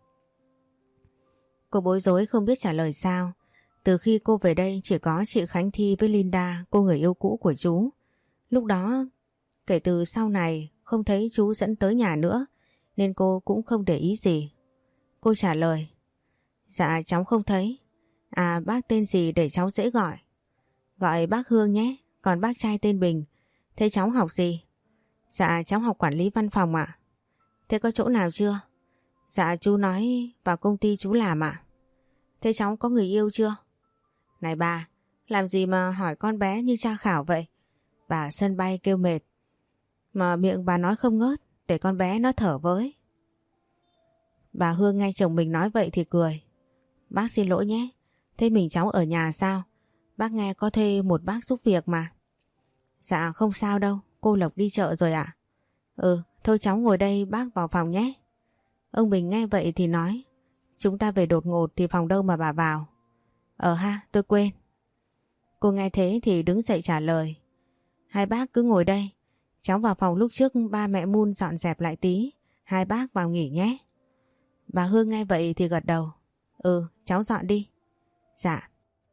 Cô bối rối không biết trả lời sao. Từ khi cô về đây chỉ có chị Khánh Thi với Linda, cô người yêu cũ của chú. Lúc đó, kể từ sau này không thấy chú dẫn tới nhà nữa nên cô cũng không để ý gì. Cô trả lời: Dạ cháu không thấy. À bác tên gì để cháu dễ gọi? Gọi bác Hương nhé. Còn bác trai tên Bình. Thế cháu học gì? Dạ cháu học quản lý văn phòng ạ. Thế có chỗ nào chưa? Dạ chú nói vào công ty chú làm ạ. Thế cháu có người yêu chưa? Này bà, làm gì mà hỏi con bé như tra khảo vậy? Bà sân bay kêu mệt mà miệng bà nói không ngớt, để con bé nó thở với. Bà Hương nghe chồng mình nói vậy thì cười. Bác xin lỗi nhé. Thế mình cháu ở nhà sao? Bác nghe có thuê một bác giúp việc mà. Dạ không sao đâu. Cô Lộc đi chợ rồi ạ. Ừ thôi cháu ngồi đây, bác vào phòng nhé. Ông Bình nghe vậy thì nói: Chúng ta về đột ngột thì phòng đâu mà bà vào? Ờ ha, tôi quên. Cô nghe thế thì đứng dậy trả lời: Hai bác cứ ngồi đây. Cháu vào phòng lúc trước ba mẹ Mun dọn dẹp lại tí. Hai bác vào nghỉ nhé. Bà Hương nghe vậy thì gật đầu. Ừ, cháu dọn đi. Dạ.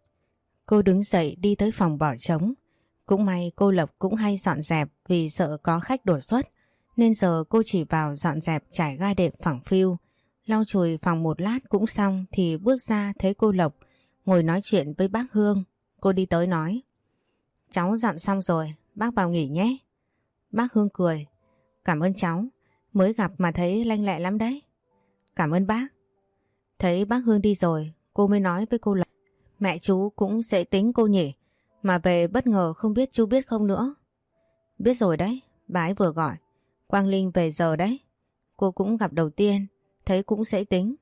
Cô đứng dậy đi tới phòng bỏ trống. Cũng may cô Lộc cũng hay dọn dẹp vì sợ có khách đột xuất, nên giờ cô chỉ vào dọn dẹp trải ga đệm phẳng phiu, lau chùi phòng một lát cũng xong thì bước ra thấy cô Lộc ngồi nói chuyện với bác Hương. Cô đi tới nói: Cháu dọn xong rồi, bác vào nghỉ nhé. Bác Hương cười: Cảm ơn cháu, mới gặp mà thấy lanh lẹ lắm đấy. Cảm ơn bác. Thấy bác Hương đi rồi, cô mới nói với cô Lộc: Mẹ chú cũng dễ tính cô nhỉ, mà về bất ngờ không biết chú biết không nữa. Biết rồi đấy, bà ấy vừa gọi. Quang Linh về giờ đấy. Cô cũng gặp đầu tiên, thấy cũng dễ tính.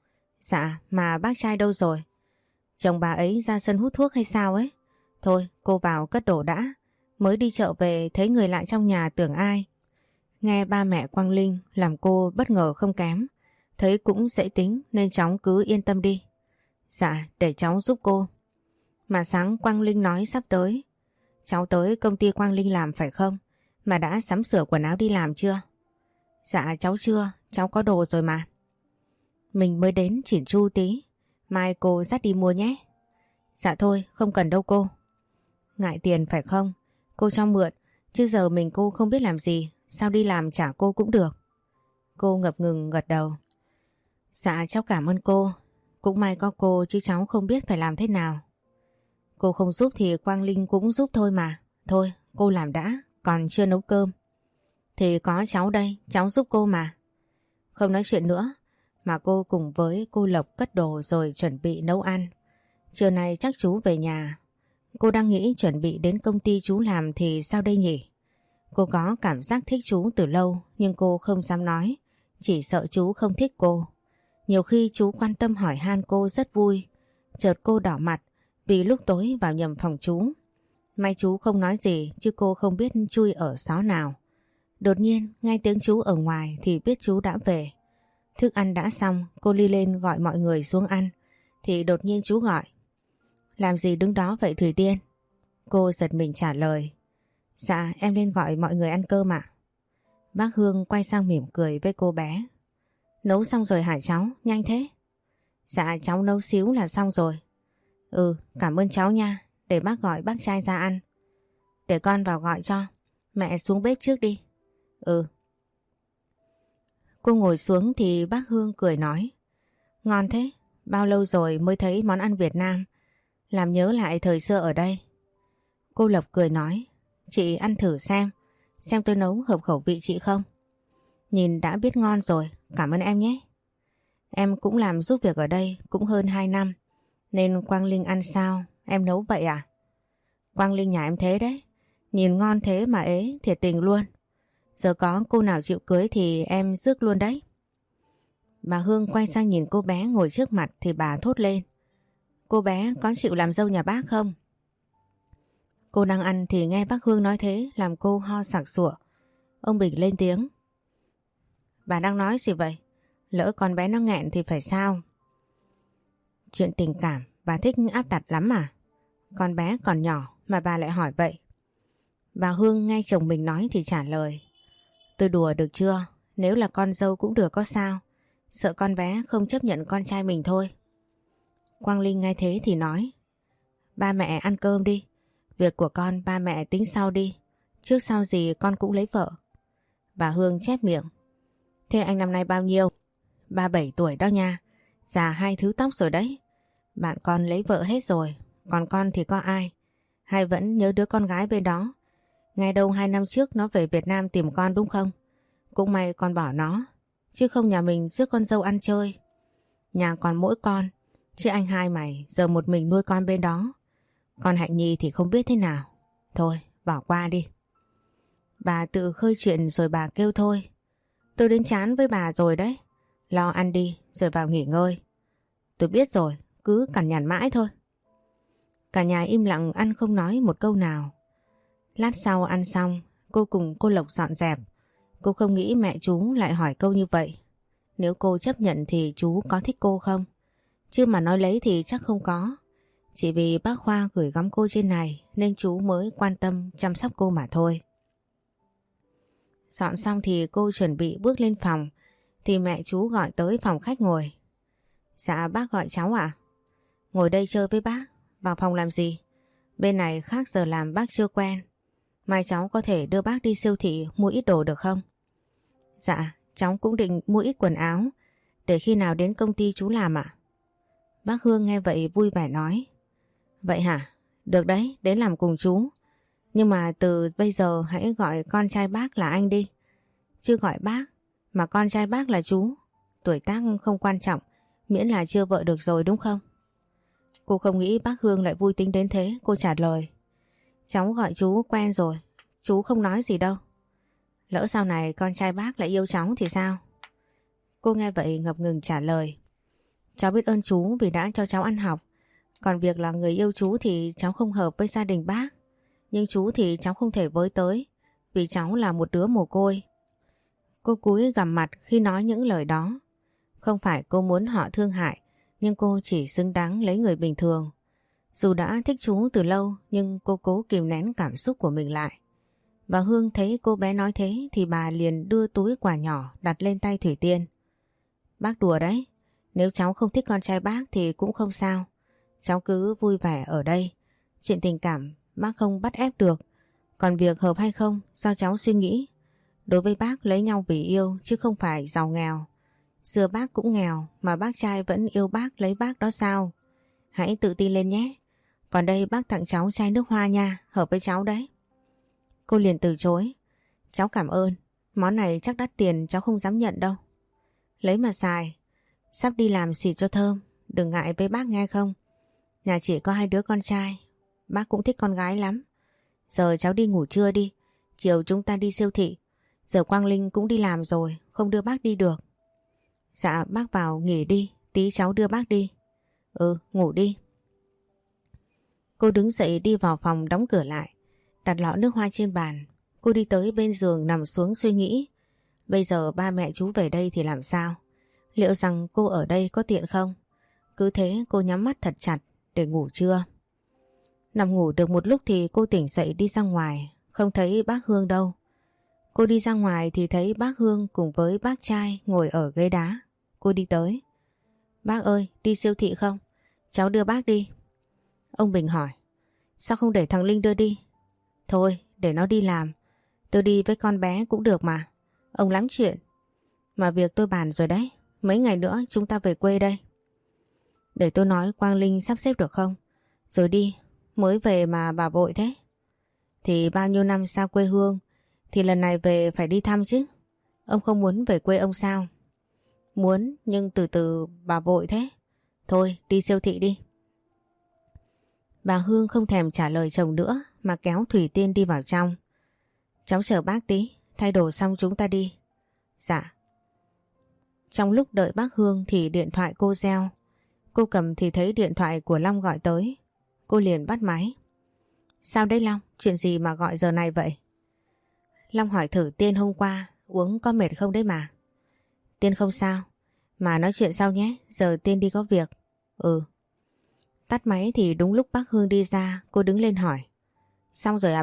Dạ, mà bác trai đâu rồi? Chồng bà ấy ra sân hút thuốc hay sao ấy? Thôi, cô vào cất đồ đã. Mới đi chợ về thấy người lạ trong nhà tưởng ai. Nghe ba mẹ Quang Linh làm cô bất ngờ không kém. Thấy cũng dễ tính nên cháu cứ yên tâm đi. Dạ, để cháu giúp cô. Mà sáng Quang Linh nói sắp tới. Cháu tới công ty Quang Linh làm phải không? Mà đã sắm sửa quần áo đi làm chưa? Dạ cháu chưa, cháu có đồ rồi mà. Mình mới đến chỉn chu tí, mai cô dắt đi mua nhé. Dạ thôi, không cần đâu cô. Ngại tiền phải không? Cô cho mượn, chứ giờ mình cô không biết làm gì, sao đi làm trả cô cũng được. Cô ngập ngừng gật đầu. Dạ cháu cảm ơn cô, cũng may có cô chứ cháu không biết phải làm thế nào. Cô không giúp thì Quang Linh cũng giúp thôi mà. Thôi, cô làm đã, còn chưa nấu cơm. Thì có cháu đây, cháu giúp cô mà. Không nói chuyện nữa, mà cô cùng với cô Lộc cất đồ rồi chuẩn bị nấu ăn. Trưa nay chắc chú về nhà. Cô đang nghĩ chuẩn bị đến công ty chú làm thì sao đây nhỉ? Cô có cảm giác thích chú từ lâu nhưng cô không dám nói, chỉ sợ chú không thích cô. Nhiều khi chú quan tâm hỏi han cô rất vui. Chợt cô đỏ mặt vì lúc tối vào nhầm phòng chú. May chú không nói gì chứ cô không biết chui ở xó nào. Đột nhiên nghe tiếng chú ở ngoài thì biết chú đã về. Thức ăn đã xong, cô đi lên gọi mọi người xuống ăn. Thì đột nhiên chú gọi: Làm gì đứng đó vậy Thủy Tiên? Cô giật mình trả lời: Dạ em lên gọi mọi người ăn cơm ạ. Bác Hương quay sang mỉm cười với cô bé: Nấu xong rồi hả cháu? Nhanh thế. Dạ cháu nấu xíu là xong rồi. Ừ cảm ơn cháu nha. Để bác gọi bác trai ra ăn. Để con vào gọi cho. Mẹ xuống bếp trước đi. Ừ. Cô ngồi xuống thì bác Hương cười nói: Ngon thế. Bao lâu rồi mới thấy món ăn Việt Nam, làm nhớ lại thời xưa ở đây. Cô Lộc cười nói: Chị ăn thử xem, xem tôi nấu hợp khẩu vị chị không. Nhìn đã biết ngon rồi, cảm ơn em nhé. Em cũng làm giúp việc ở đây cũng hơn hai năm, nên Quang Linh ăn sao, em nấu vậy à? Quang Linh nhà em thế đấy, nhìn ngon thế mà ế thiệt tình luôn. Giờ có cô nào chịu cưới thì em rước luôn đấy. Bà Hương quay sang nhìn cô bé ngồi trước mặt thì bà thốt lên: Cô bé có chịu làm dâu nhà bác không? Cô đang ăn thì nghe bác Hương nói thế làm cô ho sặc sụa. Ông Bình lên tiếng: Bà đang nói gì vậy? Lỡ con bé nó nghẹn thì phải sao? Chuyện tình cảm bà thích áp đặt lắm à? Con bé còn nhỏ mà bà lại hỏi vậy. Bà Hương nghe chồng mình nói thì trả lời. Tôi đùa được chưa? Nếu là con dâu cũng được có sao? Sợ con bé không chấp nhận con trai mình thôi. Quang Linh nghe thế thì nói. Ba mẹ ăn cơm đi. Việc của con ba mẹ tính sau đi. Trước sau gì con cũng lấy vợ. Bà Hương chép miệng. Thế anh năm nay bao nhiêu? ba mươi bảy tuổi đó nha. Già hai thứ tóc rồi đấy. Bạn con lấy vợ hết rồi. Còn con thì có ai? Hay vẫn nhớ đứa con gái bên đó? Nghe đâu hai năm trước nó về Việt Nam tìm con đúng không? Cũng may con bỏ nó. Chứ không nhà mình rước con dâu ăn chơi. Nhà còn mỗi con. Chứ anh hai mày giờ một mình nuôi con bên đó. Con Hạnh Nhi thì không biết thế nào. Thôi bỏ qua đi. Bà tự khơi chuyện rồi bà kêu thôi. Tôi đến chán với bà rồi đấy. Lo ăn đi rồi vào nghỉ ngơi. Tôi biết rồi, cứ cằn nhằn mãi thôi. Cả nhà im lặng ăn không nói một câu nào. Lát sau ăn xong, cô cùng cô Lộc dọn dẹp. Cô không nghĩ mẹ chú lại hỏi câu như vậy. Nếu cô chấp nhận thì chú có thích cô không? Chứ mà nói lấy thì chắc không có. Chỉ vì bác Khoa gửi gắm cô trên này nên chú mới quan tâm chăm sóc cô mà thôi. Dọn xong thì cô chuẩn bị bước lên phòng thì mẹ chú gọi tới phòng khách ngồi. Dạ bác gọi cháu ạ. Ngồi đây chơi với bác. Vào phòng làm gì? Bên này khác giờ làm bác chưa quen. Mai cháu có thể đưa bác đi siêu thị mua ít đồ được không? Dạ cháu cũng định mua ít quần áo để khi nào đến công ty chú làm ạ. Bác Hương nghe vậy vui vẻ nói. Vậy hả? Được đấy, đến làm cùng chú. Nhưng mà từ bây giờ hãy gọi con trai bác là anh đi. Chứ gọi bác mà con trai bác là chú. Tuổi tác không quan trọng, miễn là chưa vợ được rồi đúng không? Cô không nghĩ bác Hương lại vui tính đến thế, cô trả lời. Cháu gọi chú quen rồi, chú không nói gì đâu. Lỡ sau này con trai bác lại yêu cháu thì sao? Cô nghe vậy ngập ngừng trả lời. Cháu biết ơn chú vì đã cho cháu ăn học. Còn việc là người yêu chú thì cháu không hợp với gia đình bác. Nhưng chú thì cháu không thể với tới vì cháu là một đứa mồ côi. Cô cúi gằm mặt khi nói những lời đó. Không phải cô muốn họ thương hại, nhưng cô chỉ xứng đáng lấy người bình thường. Dù đã thích chú từ lâu nhưng cô cố kìm nén cảm xúc của mình lại. Bà Hương thấy cô bé nói thế thì bà liền đưa túi quà nhỏ đặt lên tay Thủy Tiên. Bác đùa đấy, nếu cháu không thích con trai bác thì cũng không sao. Cháu cứ vui vẻ ở đây. Chuyện tình cảm bác không bắt ép được. Còn việc hợp hay không do cháu suy nghĩ. Đối với bác lấy nhau vì yêu chứ không phải giàu nghèo. Xưa bác cũng nghèo mà bác trai vẫn yêu bác lấy bác đó sao? Hãy tự tin lên nhé. Còn đây bác tặng cháu chai nước hoa nha, hợp với cháu đấy. Cô liền từ chối. Cháu cảm ơn, món này chắc đắt tiền cháu không dám nhận đâu. Lấy mà xài, sắp đi làm xịt cho thơm, đừng ngại với bác nghe không? Nhà chỉ có hai đứa con trai, bác cũng thích con gái lắm. Giờ cháu đi ngủ trưa đi, chiều chúng ta đi siêu thị. Giờ Quang Linh cũng đi làm rồi, không đưa bác đi được. Dạ bác vào nghỉ đi, tí cháu đưa bác đi. Ừ, ngủ đi. Cô đứng dậy đi vào phòng đóng cửa lại, đặt lọ nước hoa trên bàn. Cô đi tới bên giường nằm xuống suy nghĩ. Bây giờ ba mẹ chú về đây thì làm sao? Liệu rằng cô ở đây có tiện không? Cứ thế cô nhắm mắt thật chặt để ngủ trưa. Nằm ngủ được một lúc thì cô tỉnh dậy đi ra ngoài, không thấy bác Hương đâu. Cô đi ra ngoài thì thấy bác Hương cùng với bác trai ngồi ở ghế đá. Cô đi tới. Bác ơi, đi siêu thị không? Cháu đưa bác đi. Ông Bình hỏi. Sao không để thằng Linh đưa đi? Thôi, để nó đi làm. Tôi đi với con bé cũng được mà. Ông lắm chuyện. Mà việc tôi bàn rồi đấy. Mấy ngày nữa chúng ta về quê đây. Để tôi nói Quang Linh sắp xếp được không? Rồi đi, mới về mà bà vội thế. Thì bao nhiêu năm xa quê hương thì lần này về phải đi thăm chứ. Ông không muốn về quê ông sao? Muốn, nhưng từ từ bà vội thế. Thôi, đi siêu thị đi. Bà Hương không thèm trả lời chồng nữa mà kéo Thủy Tiên đi vào trong. Cháu chờ bác tí, thay đồ xong chúng ta đi. Dạ. Trong lúc đợi bác Hương thì điện thoại cô reo. Cô cầm thì thấy điện thoại của Long gọi tới. Cô liền bắt máy. Sao đấy Long? Chuyện gì mà gọi giờ này vậy? Long hỏi thử Tiên hôm qua uống có mệt không đấy mà. Tiên không sao. Mà nói chuyện sau nhé, giờ Tiên đi có việc. Ừ. Tắt máy thì đúng lúc bác Hương đi ra, cô đứng lên hỏi. Xong rồi à bác?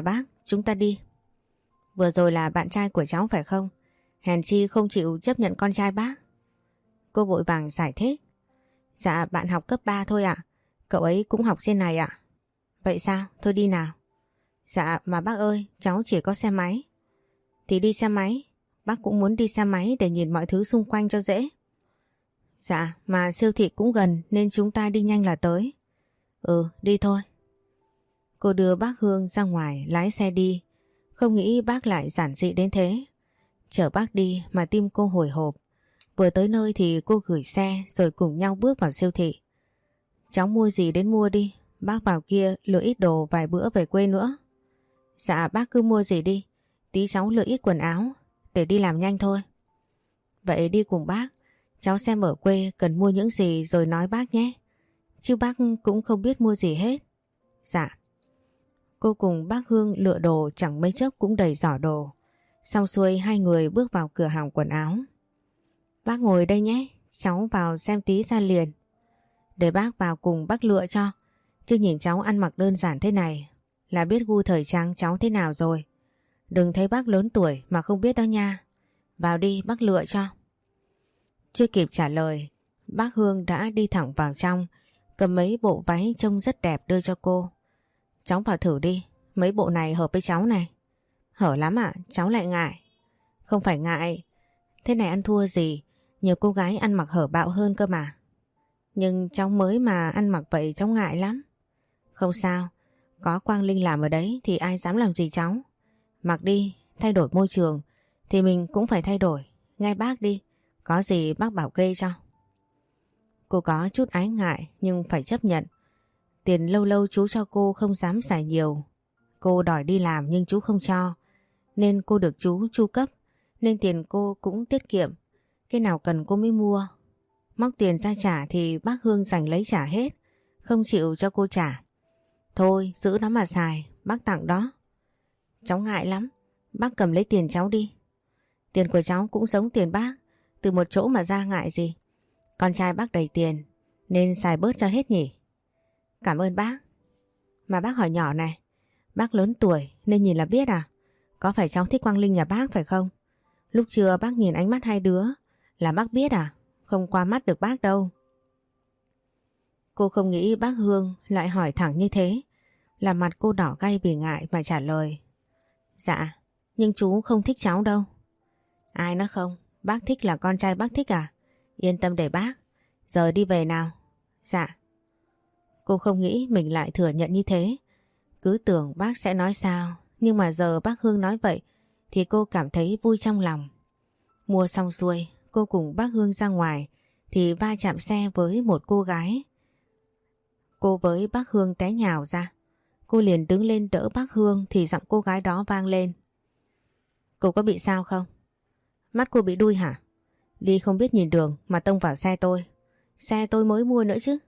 chúng ta đi. Vừa rồi là bạn trai của cháu phải không? Hèn chi không chịu chấp nhận con trai bác. Cô vội vàng giải thích. Dạ bạn học cấp ba thôi ạ. Cậu ấy cũng học trên này ạ. Vậy sao? Thôi đi nào. Dạ mà bác ơi, cháu chỉ có xe máy. Thì đi xe máy. Bác cũng muốn đi xe máy để nhìn mọi thứ xung quanh cho dễ. Dạ mà siêu thị cũng gần nên chúng ta đi nhanh là tới. Ừ đi thôi. Cô đưa bác Hương ra ngoài lái xe đi. Không nghĩ bác lại giản dị đến thế. Chở bác đi mà tim cô hồi hộp. Vừa tới nơi thì cô gửi xe rồi cùng nhau bước vào siêu thị. Cháu mua gì đến mua đi. Bác vào kia lựa ít đồ vài bữa về quê nữa. Dạ bác cứ mua gì đi. Tí cháu lựa ít quần áo để đi làm nhanh thôi. Vậy đi cùng bác. Cháu xem ở quê cần mua những gì rồi nói bác nhé. Chứ bác cũng không biết mua gì hết. Dạ. Cô cùng bác Hương lựa đồ chẳng mấy chốc cũng đầy giỏ đồ. Xong xuôi hai người bước vào cửa hàng quần áo. Bác ngồi đây nhé. Cháu vào xem tí ra liền. Để bác vào cùng bác lựa cho. Chứ nhìn cháu ăn mặc đơn giản thế này là biết gu thời trang cháu thế nào rồi. Đừng thấy bác lớn tuổi mà không biết đó nha. Vào đi bác lựa cho. Chưa kịp trả lời, bác Hương đã đi thẳng vào trong, cầm mấy bộ váy trông rất đẹp đưa cho cô. Cháu vào thử đi, mấy bộ này hợp với cháu này. Hở lắm ạ, cháu lại ngại. Không phải ngại, thế này ăn thua gì, nhiều cô gái ăn mặc hở bạo hơn cơ mà. Nhưng cháu mới mà ăn mặc vậy cháu ngại lắm. Không sao, có Quang Linh làm ở đấy thì ai dám làm gì cháu. Mặc đi, thay đổi môi trường thì mình cũng phải thay đổi. Nghe bác đi, có gì bác bảo kê cho. Cô có chút ái ngại nhưng phải chấp nhận. Tiền lâu lâu chú cho cô không dám xài nhiều. Cô đòi đi làm nhưng chú không cho. Nên cô được chú chu cấp. Nên tiền cô cũng tiết kiệm. Cái nào cần cô mới mua. Móc tiền ra trả thì bác Hương giành lấy trả hết. Không chịu cho cô trả. Thôi giữ nó mà xài, bác tặng đó. Cháu ngại lắm. Bác cầm lấy tiền cháu đi. Tiền của cháu cũng giống tiền bác. Từ một chỗ mà ra ngại gì. Con trai bác đầy tiền nên xài bớt cho hết nhỉ. Cảm ơn bác. Mà bác hỏi nhỏ này, bác lớn tuổi nên nhìn là biết à? Có phải cháu thích Quang Linh nhà bác phải không? Lúc trưa bác nhìn ánh mắt hai đứa là bác biết à? Không qua mắt được bác đâu. Cô không nghĩ bác Hương lại hỏi thẳng như thế. Làm mặt cô đỏ gay vì ngại mà trả lời. Dạ, nhưng chú không thích cháu đâu. Ai nói không? Bác thích là con trai bác thích à? Yên tâm để bác. Giờ đi về nào. Dạ. Cô không nghĩ mình lại thừa nhận như thế. Cứ tưởng bác sẽ nói sao. Nhưng mà giờ bác Hương nói vậy thì cô cảm thấy vui trong lòng. Mua xong xuôi, cô cùng bác Hương ra ngoài thì va chạm xe với một cô gái. Cô với bác Hương té nhào ra. Cô liền đứng lên đỡ bác Hương thì giọng cô gái đó vang lên. Cô có bị sao không? Mắt cô bị đui hả? Đi không biết nhìn đường mà tông vào xe tôi. Xe tôi mới mua nữa chứ.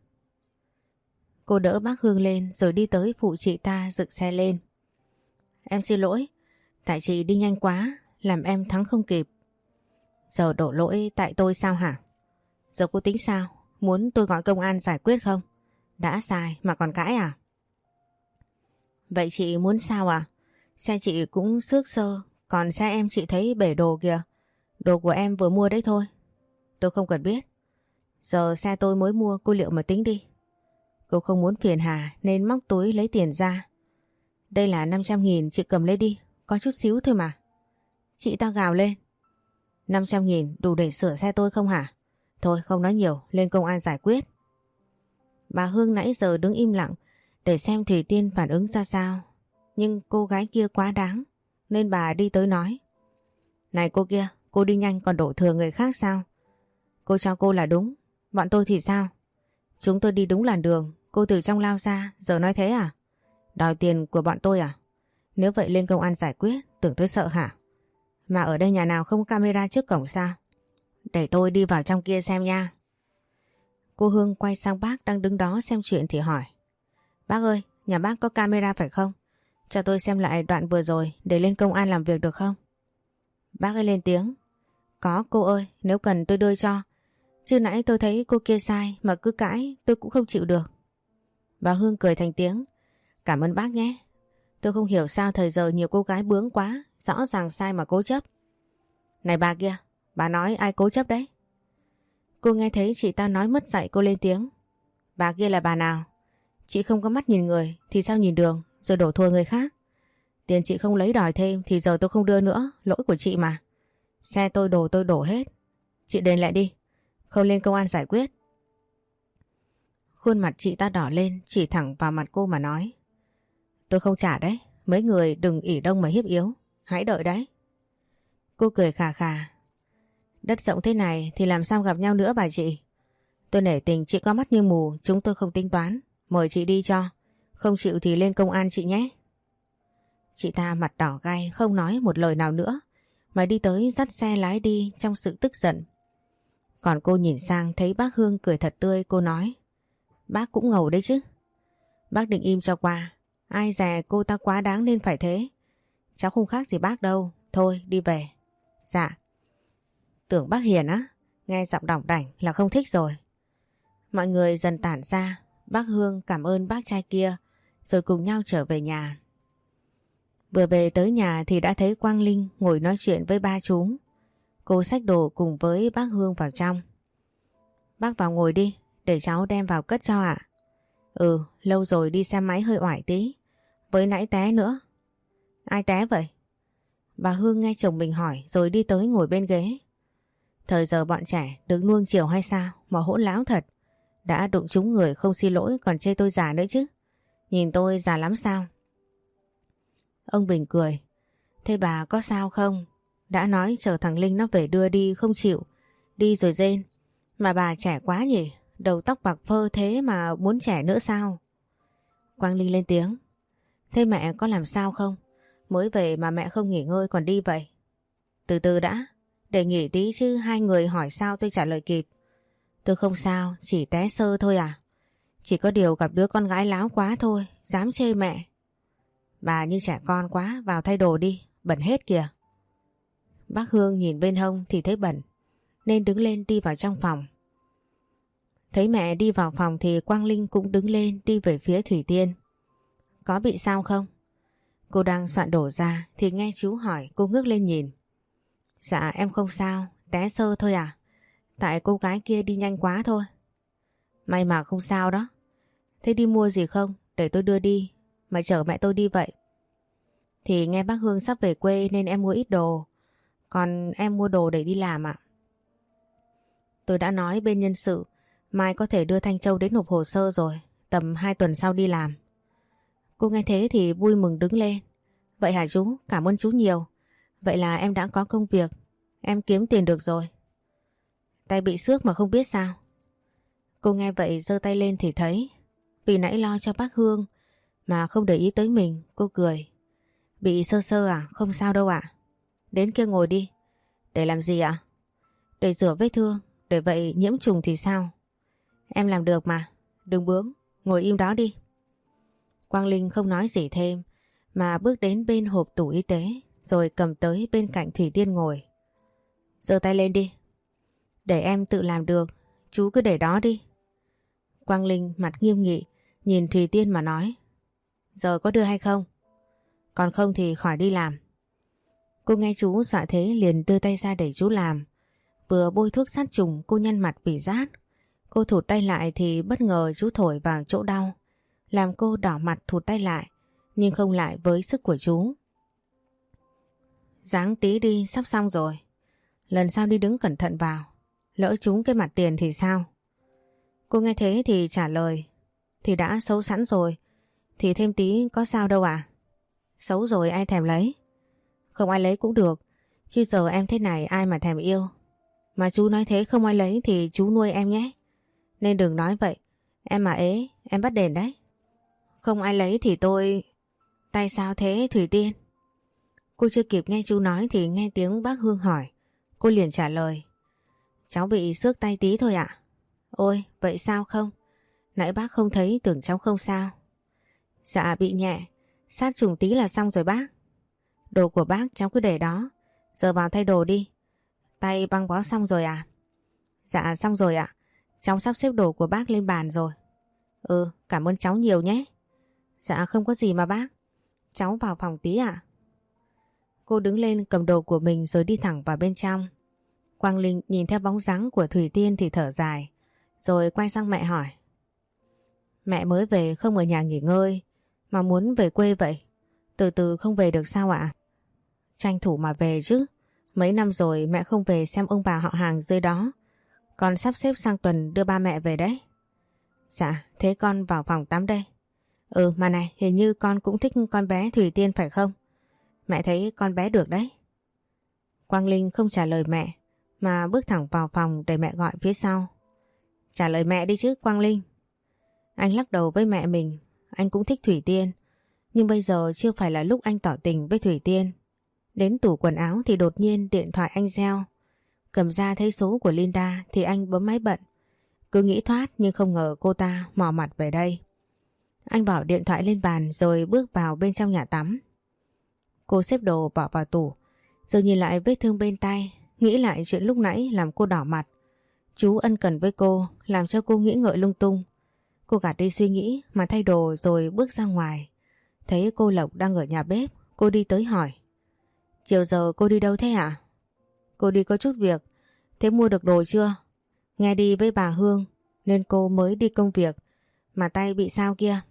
Cô đỡ bác Hương lên rồi đi tới phụ chị ta dựng xe lên. Em xin lỗi, tại chị đi nhanh quá, làm em thắng không kịp. Giờ đổ lỗi tại tôi sao hả? Giờ cô tính sao? Muốn tôi gọi công an giải quyết không? Đã sai mà còn cãi à? Vậy chị muốn sao à? Xe chị cũng xước xơ, còn xe em chị thấy bể đồ kìa. Đồ của em vừa mua đấy thôi. Tôi không cần biết. Giờ xe tôi mới mua, cô liệu mà tính đi. Cô không muốn phiền hà nên móc túi lấy tiền ra. Đây là năm trăm nghìn, chị cầm lấy đi. Có chút xíu thôi mà. Chị ta gào lên. năm trăm nghìn đủ để sửa xe tôi không hả? Thôi không nói nhiều, lên công an giải quyết. Bà Hương nãy giờ đứng im lặng để xem Thủy Tiên phản ứng ra sao. Nhưng cô gái kia quá đáng nên bà đi tới nói. Này cô kia, cô đi nhanh còn đổ thừa người khác sao? Cô cho cô là đúng, bọn tôi thì sao? Chúng tôi đi đúng làn đường, cô từ trong lao ra, giờ nói thế à? Đòi tiền của bọn tôi à? Nếu vậy lên công an giải quyết, tưởng tôi sợ hả? Mà ở đây nhà nào không có camera trước cổng sao? Để tôi đi vào trong kia xem nha. Cô Hương quay sang bác đang đứng đó xem chuyện thì hỏi. Bác ơi, nhà bác có camera phải không? Cho tôi xem lại đoạn vừa rồi để lên công an làm việc được không? Bác ấy lên tiếng. Có cô ơi, nếu cần tôi đưa cho. Chứ nãy tôi thấy cô kia sai mà cứ cãi tôi cũng không chịu được. Bà Hương cười thành tiếng. Cảm ơn bác nhé. Tôi không hiểu sao thời giờ nhiều cô gái bướng quá, rõ ràng sai mà cố chấp. Này bà kia, bà nói ai cố chấp đấy? Cô nghe thấy chị ta nói mất dạy, cô lên tiếng. Bà kia là bà nào? Chị không có mắt nhìn người thì sao nhìn đường rồi đổ thua người khác. Tiền chị không lấy đòi thêm thì giờ tôi không đưa nữa, lỗi của chị mà. Xe tôi đồ tôi đổ hết. Chị đền lại đi, không lên công an giải quyết. Khuôn mặt chị ta đỏ lên, chỉ thẳng vào mặt cô mà nói. Tôi không trả đấy, mấy người đừng ỷ đông mà hiếp yếu, hãy đợi đấy. Cô cười khà khà. Đất rộng thế này thì làm sao gặp nhau nữa bà chị. Tôi nể tình chị có mắt như mù, chúng tôi không tính toán. Mời chị đi cho, không chịu thì lên công an chị nhé. Chị ta mặt đỏ gay không nói một lời nào nữa, mà đi tới dắt xe lái đi trong sự tức giận. Còn cô nhìn sang thấy bác Hương cười thật tươi, cô nói. Bác cũng ngầu đấy chứ. Bác định im cho qua, ai dè cô ta quá đáng nên phải thế. Cháu không khác gì bác đâu, thôi đi về. Dạ. Tưởng bác hiền á, nghe giọng đỏng đảnh là không thích rồi. Mọi người dần tản ra, bác Hương cảm ơn bác trai kia rồi cùng nhau trở về nhà. Vừa về tới nhà thì đã thấy Quang Linh ngồi nói chuyện với ba chú. Cô xách đồ cùng với bác Hương vào trong. Bác vào ngồi đi, để cháu đem vào cất cho ạ. Ừ, lâu rồi đi xe máy hơi oải tí. Với nãy té nữa. Ai té vậy? Bà Hương nghe chồng mình hỏi rồi đi tới ngồi bên ghế. Thời giờ bọn trẻ được nuông chiều hay sao mà hỗn láo thật. Đã đụng trúng người không xin lỗi còn chê tôi già nữa chứ. Nhìn tôi già lắm sao? Ông Bình cười. Thế bà có sao không? Đã nói chờ thằng Linh nó về đưa đi không chịu. Đi rồi rên. Mà bà trẻ quá nhỉ? Đầu tóc bạc phơ thế mà muốn trẻ nữa sao? Quang Linh lên tiếng. Thế mẹ có làm sao không? Mới về mà mẹ không nghỉ ngơi còn đi vậy. Từ từ đã. Để nghỉ tí chứ hai người hỏi sao tôi trả lời kịp. Tôi không sao, chỉ té sơ thôi à. Chỉ có điều gặp đứa con gái láo quá thôi, dám chê mẹ. Bà như trẻ con quá, vào thay đồ đi, bẩn hết kìa. Bác Hương nhìn bên hông thì thấy bẩn, nên đứng lên đi vào trong phòng. Thấy mẹ đi vào phòng thì Quang Linh cũng đứng lên đi về phía Thủy Tiên. Có bị sao không? Cô đang soạn đổ ra thì nghe chú hỏi, cô ngước lên nhìn. Dạ em không sao, té sơ thôi à. Tại cô gái kia đi nhanh quá thôi. May mà không sao đó. Thế đi mua gì không? Để tôi đưa đi. Mà chở mẹ tôi đi vậy. Thì nghe bác Hương sắp về quê nên em mua ít đồ. Còn em mua đồ để đi làm ạ. Tôi đã nói bên nhân sự mai có thể đưa Thanh Châu đến nộp hồ sơ rồi. Tầm hai tuần sau đi làm. Cô nghe thế thì vui mừng đứng lên. Vậy hả chú? Cảm ơn chú nhiều. Vậy là em đã có công việc. Em kiếm tiền được rồi. Tay bị xước mà không biết sao. Cô nghe vậy giơ tay lên thì thấy. Vì nãy lo cho bác Hương mà không để ý tới mình, cô cười. Bị sơ sơ à? Không sao đâu ạ. Đến kia ngồi đi. Để làm gì ạ? Để rửa vết thương. Để vậy nhiễm trùng thì sao? Em làm được mà. Đừng bướng. Ngồi im đó đi. Quang Linh không nói gì thêm mà bước đến bên hộp tủ y tế rồi cầm tới bên cạnh Thủy Tiên ngồi. Giơ tay lên đi. Để em tự làm được. Chú cứ để đó đi. Quang Linh mặt nghiêm nghị nhìn Thùy Tiên mà nói. Giờ có đưa hay không? Còn không thì khỏi đi làm. Cô nghe chú dọa thế liền đưa tay ra để chú làm. Vừa bôi thuốc sát trùng cô nhăn mặt vì rát. Cô thụt tay lại thì bất ngờ chú thổi vào chỗ đau. Làm cô đỏ mặt thụt tay lại. Nhưng không lại với sức của chú. Ráng tí đi, sắp xong rồi. Lần sau đi đứng cẩn thận vào. Lỡ trúng cái mặt tiền thì sao? Cô nghe thế thì trả lời. Thì đã xấu sẵn rồi. Thì thêm tí có sao đâu à? Xấu rồi ai thèm lấy? Không ai lấy cũng được. Chứ giờ em thế này ai mà thèm yêu. Mà chú nói thế không ai lấy thì chú nuôi em nhé. Nên đừng nói vậy. Em mà ế, em bắt đền đấy. Không ai lấy thì tôi... Tay sao thế Thủy Tiên? Cô chưa kịp nghe chú nói thì nghe tiếng bác Hương hỏi. Cô liền trả lời. Cháu bị xước tay tí thôi ạ. Ôi, vậy sao không? Nãy bác không thấy tưởng cháu không sao. Dạ bị nhẹ. Sát trùng tí là xong rồi bác. Đồ của bác cháu cứ để đó. Giờ vào thay đồ đi. Tay băng bó xong rồi à? Dạ xong rồi ạ. Cháu sắp xếp đồ của bác lên bàn rồi. Ừ, cảm ơn cháu nhiều nhé. Dạ không có gì mà bác. cháu vào phòng tí ạ. Cô đứng lên cầm đồ của mình rồi đi thẳng vào bên trong. Quang Linh nhìn theo bóng dáng của Thủy Tiên thì thở dài, rồi quay sang mẹ hỏi. Mẹ mới về không ở nhà nghỉ ngơi, mà muốn về quê vậy? Từ từ không về được sao ạ? Tranh thủ mà về chứ. Mấy năm rồi mẹ không về xem ông bà họ hàng dưới đó. Con sắp xếp sang tuần đưa ba mẹ về đấy. Dạ, thế con vào phòng tắm đây. Ừ mà này, hình như con cũng thích con bé Thủy Tiên phải không? Mẹ thấy con bé được đấy. Quang Linh không trả lời mẹ, mà bước thẳng vào phòng để mẹ gọi phía sau. Trả lời mẹ đi chứ Quang Linh. Anh lắc đầu với mẹ mình, anh cũng thích Thủy Tiên. Nhưng bây giờ chưa phải là lúc anh tỏ tình với Thủy Tiên. Đến tủ quần áo thì đột nhiên điện thoại anh reo. Cầm ra thấy số của Linda thì anh bấm máy bận. Cứ nghĩ thoát nhưng không ngờ cô ta mò mặt về đây. Anh bỏ điện thoại lên bàn rồi bước vào bên trong nhà tắm. Cô xếp đồ bỏ vào tủ, rồi nhìn lại vết thương bên tay, nghĩ lại chuyện lúc nãy làm cô đỏ mặt. Chú ân cần với cô, làm cho cô nghĩ ngợi lung tung. Cô gạt đi suy nghĩ mà thay đồ rồi bước ra ngoài. Thấy cô Lộc đang ở nhà bếp, cô đi tới hỏi. Chiều giờ cô đi đâu thế hả? Cô đi có chút việc. Thế mua được đồ chưa? Nghe đi với bà Hương nên cô mới đi công việc. Mà tay bị sao kia?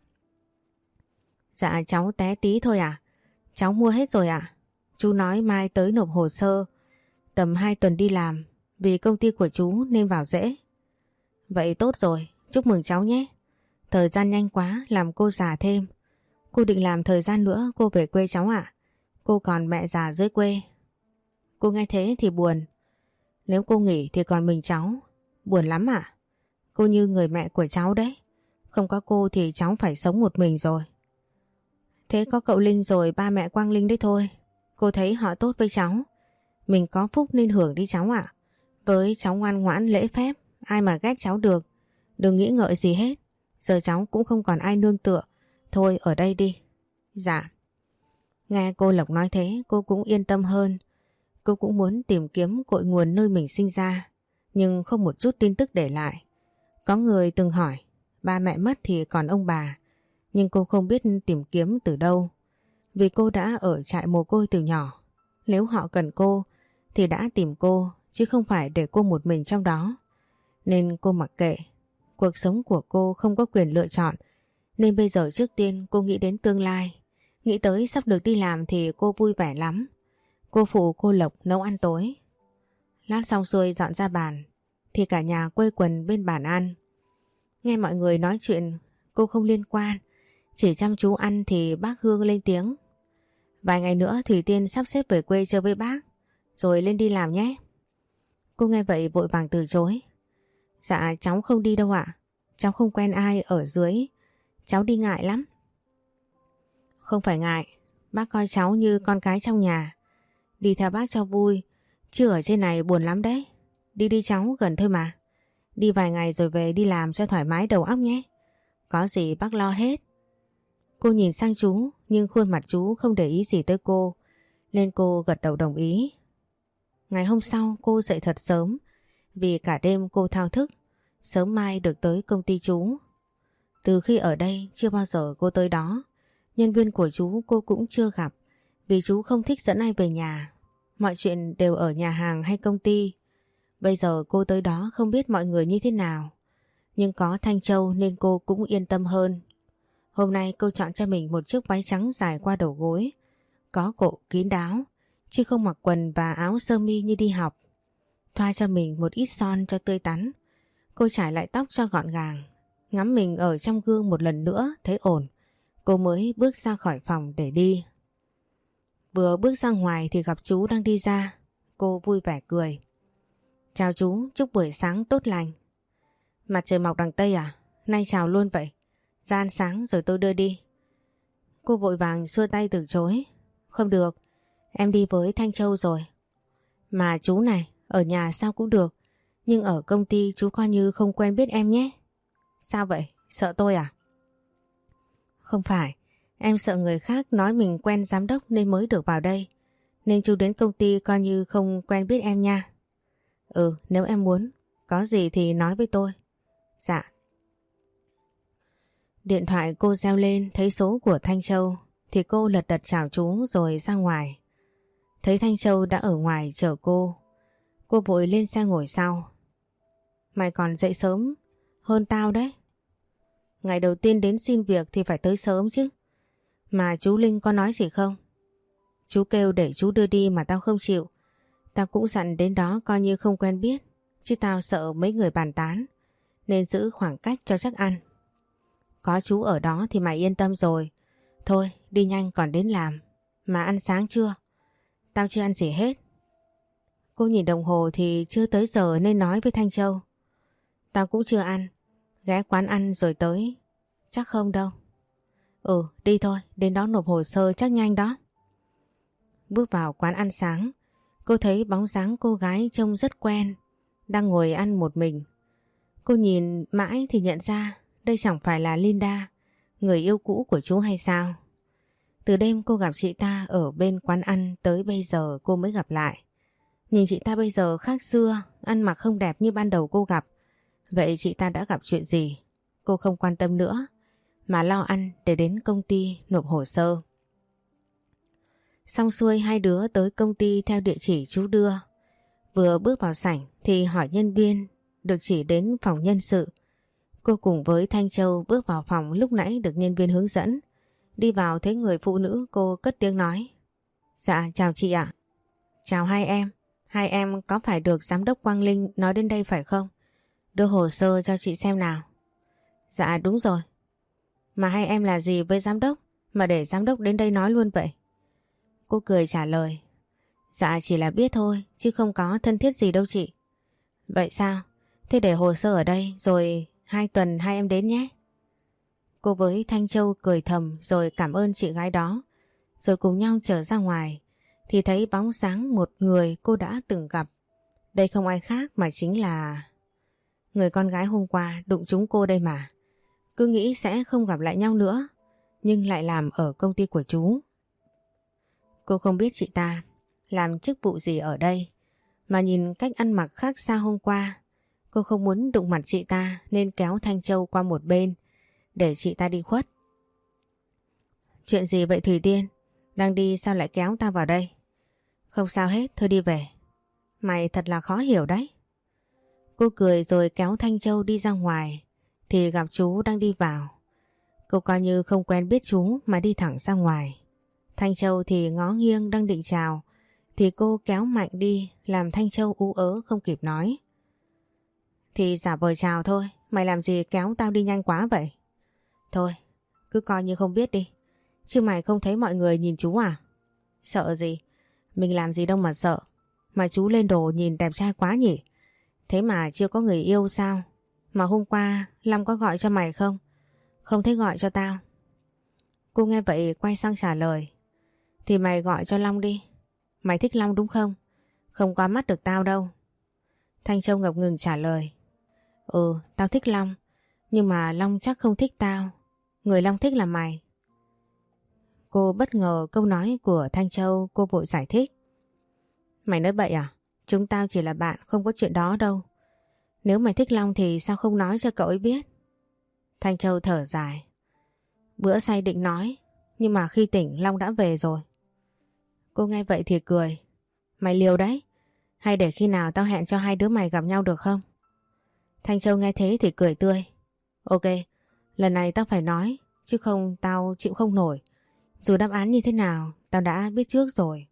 Dạ cháu té tí thôi à? Cháu mua hết rồi ạ. Chú nói mai tới nộp hồ sơ. Tầm hai tuần đi làm. Vì công ty của chú nên vào dễ. Vậy tốt rồi, chúc mừng cháu nhé. Thời gian nhanh quá làm cô già thêm. Cô định làm thời gian nữa cô về quê cháu ạ. Cô còn mẹ già dưới quê. Cô nghe thế thì buồn. Nếu cô nghỉ thì còn mình cháu. Buồn lắm à? Cô như người mẹ của cháu đấy. Không có cô thì cháu phải sống một mình rồi. Thế có cậu Linh rồi ba mẹ Quang Linh đấy thôi. Cô thấy họ tốt với cháu. Mình có phúc nên hưởng đi cháu ạ. Với cháu ngoan ngoãn lễ phép, ai mà ghét cháu được. Đừng nghĩ ngợi gì hết. Giờ cháu cũng không còn ai nương tựa. Thôi ở đây đi. Dạ. Nghe cô Lộc nói thế cô cũng yên tâm hơn. Cô cũng muốn tìm kiếm cội nguồn nơi mình sinh ra. Nhưng không một chút tin tức để lại. Có người từng hỏi, ba mẹ mất thì còn ông bà. Nhưng cô không biết tìm kiếm từ đâu. Vì cô đã ở trại mồ côi từ nhỏ. Nếu họ cần cô thì đã tìm cô, chứ không phải để cô một mình trong đó. Nên cô mặc kệ. Cuộc sống của cô không có quyền lựa chọn. Nên bây giờ trước tiên cô nghĩ đến tương lai. Nghĩ tới sắp được đi làm thì cô vui vẻ lắm. Cô phụ cô Lộc nấu ăn tối. Lát xong xuôi dọn ra bàn thì cả nhà quây quần bên bàn ăn. Nghe mọi người nói chuyện cô không liên quan, chỉ chăm chú ăn thì bác Hương lên tiếng. Vài ngày nữa Thủy Tiên sắp xếp về quê chơi với bác, rồi lên đi làm nhé. Cô nghe vậy vội vàng từ chối. Dạ cháu không đi đâu ạ. Cháu không quen ai ở dưới. Cháu đi ngại lắm. Không phải ngại, bác coi cháu như con cái trong nhà. Đi theo bác cho vui, chứ ở trên này buồn lắm đấy. Đi đi cháu, gần thôi mà. Đi vài ngày rồi về đi làm cho thoải mái đầu óc nhé. Có gì bác lo hết. Cô nhìn sang chú nhưng khuôn mặt chú không để ý gì tới cô, nên cô gật đầu đồng ý. Ngày hôm sau cô dậy thật sớm, vì cả đêm cô thao thức sớm mai được tới công ty chú. Từ khi ở đây chưa bao giờ cô tới đó. Nhân viên của chú cô cũng chưa gặp, vì chú không thích dẫn ai về nhà. Mọi chuyện đều ở nhà hàng hay công ty. Bây giờ cô tới đó không biết mọi người như thế nào. Nhưng có Thanh Châu nên cô cũng yên tâm hơn. Hôm nay cô chọn cho mình một chiếc váy trắng dài qua đầu gối, có cổ kín đáo, chứ không mặc quần và áo sơ mi như đi học. Thoa cho mình một ít son cho tươi tắn. Cô trải lại tóc cho gọn gàng. Ngắm mình ở trong gương một lần nữa thấy ổn. Cô mới bước ra khỏi phòng để đi. Vừa bước ra ngoài thì gặp chú đang đi ra. Cô vui vẻ cười. Chào chú, chúc buổi sáng tốt lành. Mặt trời mọc đằng Tây à? Nay chào luôn vậy. Ra ăn sáng rồi tôi đưa đi. Cô vội vàng xua tay từ chối. Không được, em đi với Thanh Châu rồi. Mà chú này, ở nhà sao cũng được. Nhưng ở công ty chú coi như không quen biết em nhé. Sao vậy? Sợ tôi à? Không phải, em sợ người khác nói mình quen giám đốc nên mới được vào đây. Nên chú đến công ty coi như không quen biết em nha. Ừ, nếu em muốn, có gì thì nói với tôi. Dạ. Điện thoại cô reo lên thấy số của Thanh Châu thì cô lật đật chào chú rồi ra ngoài. Thấy Thanh Châu đã ở ngoài chờ cô, cô vội lên xe ngồi sau. Mày còn dậy sớm hơn tao đấy. Ngày đầu tiên đến xin việc thì phải tới sớm chứ. Mà chú Linh có nói gì không? Chú kêu để chú đưa đi mà tao không chịu. Tao cũng dặn đến đó coi như không quen biết, chứ tao sợ mấy người bàn tán, nên giữ khoảng cách cho chắc ăn. Có chú ở đó thì mày yên tâm rồi. Thôi đi nhanh còn đến làm. Mà ăn sáng chưa? Tao chưa ăn gì hết. Cô nhìn đồng hồ thì chưa tới giờ nên nói với Thanh Châu. Tao cũng chưa ăn. Ghé quán ăn rồi tới. Chắc không đâu. Ừ đi thôi, đến đó nộp hồ sơ chắc nhanh đó. Bước vào quán ăn sáng, cô thấy bóng dáng cô gái trông rất quen, đang ngồi ăn một mình. Cô nhìn mãi thì nhận ra đây chẳng phải là Linda, người yêu cũ của chú hay sao? Từ đêm cô gặp chị ta ở bên quán ăn tới bây giờ cô mới gặp lại. Nhìn chị ta bây giờ khác xưa, ăn mặc không đẹp như ban đầu cô gặp. Vậy chị ta đã gặp chuyện gì? Cô không quan tâm nữa, mà lo ăn để đến công ty nộp hồ sơ. Xong xuôi hai đứa tới công ty theo địa chỉ chú đưa. Vừa bước vào sảnh thì hỏi nhân viên được chỉ đến phòng nhân sự. Cô cùng với Thanh Châu bước vào phòng lúc nãy được nhân viên hướng dẫn. Đi vào thấy người phụ nữ, cô cất tiếng nói. Dạ chào chị ạ. Chào hai em. Hai em có phải được giám đốc Quang Linh nói đến đây phải không? Đưa hồ sơ cho chị xem nào. Dạ đúng rồi. Mà hai em là gì với giám đốc mà để giám đốc đến đây nói luôn vậy? Cô cười trả lời. Dạ chỉ là biết thôi chứ không có thân thiết gì đâu chị. Vậy sao? Thế để hồ sơ ở đây rồi hai tuần hai em đến nhé. Cô với Thanh Châu cười thầm rồi cảm ơn chị gái đó. Rồi cùng nhau trở ra ngoài thì thấy bóng dáng một người cô đã từng gặp. Đây không ai khác mà chính là người con gái hôm qua đụng trúng cô đây mà. Cứ nghĩ sẽ không gặp lại nhau nữa, nhưng lại làm ở công ty của chú. Cô không biết chị ta làm chức vụ gì ở đây, mà nhìn cách ăn mặc khác xa hôm qua. Cô không muốn đụng mặt chị ta nên kéo Thanh Châu qua một bên để chị ta đi khuất. Chuyện gì vậy Thủy Tiên? Đang đi sao lại kéo tao vào đây? Không sao hết, thôi đi về. Mày thật là khó hiểu đấy. Cô cười rồi kéo Thanh Châu đi ra ngoài thì gặp chú đang đi vào. Cô coi như không quen biết chú mà đi thẳng ra ngoài. Thanh Châu thì ngó nghiêng đang định chào thì cô kéo mạnh đi làm Thanh Châu ú ớ không kịp nói. Thì giả vờ chào thôi, mày làm gì kéo tao đi nhanh quá vậy? Thôi, cứ coi như không biết đi. Chứ mày không thấy mọi người nhìn chú à? Sợ gì? Mình làm gì đâu mà sợ. Mà chú lên đồ nhìn đẹp trai quá nhỉ? Thế mà chưa có người yêu sao? Mà hôm qua Long có gọi cho mày không? Không thấy gọi cho tao. Cô nghe vậy quay sang trả lời. Thì mày gọi cho Long đi. Mày thích Long đúng không? Không qua mắt được tao đâu. Thanh Châu ngập ngừng trả lời. Ừ, tao thích Long. Nhưng mà Long chắc không thích tao. Người Long thích là mày. Cô bất ngờ câu nói của Thanh Châu, cô vội giải thích. Mày nói bậy à? Chúng tao chỉ là bạn, không có chuyện đó đâu. Nếu mày thích Long thì sao không nói cho cậu ấy biết? Thanh Châu thở dài. Bữa say định nói, nhưng mà khi tỉnh Long đã về rồi. Cô nghe vậy thì cười. Mày liều đấy. Hay để khi nào tao hẹn cho hai đứa mày gặp nhau được không? Thanh Châu nghe thế thì cười tươi. Ok, lần này tao phải nói, chứ không tao chịu không nổi. Dù đáp án như thế nào, tao đã biết trước rồi.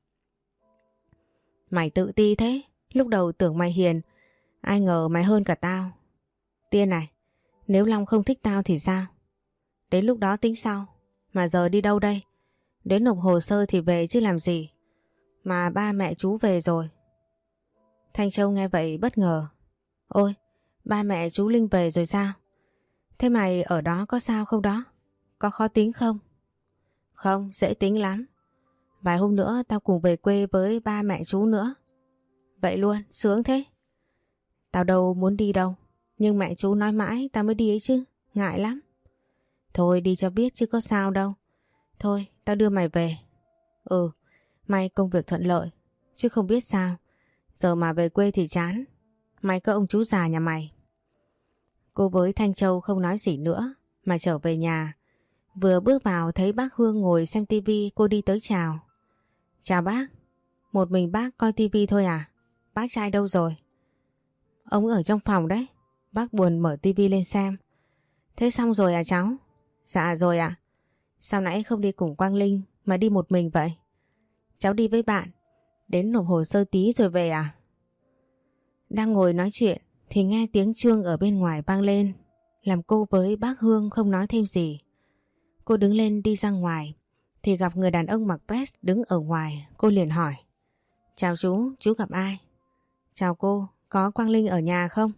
Mày tự ti thế. Lúc đầu tưởng mày hiền, ai ngờ mày hơn cả tao. Tiên này, nếu Long không thích tao thì sao? Đến lúc đó tính sau. Mà giờ đi đâu đây? Đến nộp hồ sơ thì về chứ làm gì. Mà ba mẹ chú về rồi. Thanh Châu nghe vậy bất ngờ. Ôi, ba mẹ chú Linh về rồi sao? Thế mày ở đó có sao không đó? Có khó tính không? Không, dễ tính lắm. Vài hôm nữa tao cùng về quê với ba mẹ chú nữa. Vậy luôn, sướng thế. Tao đâu muốn đi đâu. Nhưng mẹ chú nói mãi tao mới đi ấy chứ. Ngại lắm. Thôi đi cho biết chứ có sao đâu. Thôi tao đưa mày về. Ừ, may công việc thuận lợi. Chứ không biết sao. Giờ mà về quê thì chán. May có ông chú già nhà mày. Cô với Thanh Châu không nói gì nữa mà trở về nhà. Vừa bước vào thấy bác Hương ngồi xem tivi, cô đi tới chào. Chào bác. Một mình bác coi tivi thôi à? Bác trai đâu rồi? Ông ở trong phòng đấy. Bác buồn mở tivi lên xem. Thế xong rồi à cháu? Dạ rồi ạ. À? Sao nãy không đi cùng Quang Linh mà đi một mình vậy? Cháu đi với bạn. Đến nộp hồ sơ tí rồi về à? Đang ngồi nói chuyện thì nghe tiếng chuông ở bên ngoài vang lên, làm cô với bác Hương không nói thêm gì. Cô đứng lên đi ra ngoài thì gặp người đàn ông mặc vest đứng ở ngoài. Cô liền hỏi. Chào chú, chú gặp ai? Chào cô, có Quang Linh ở nhà không?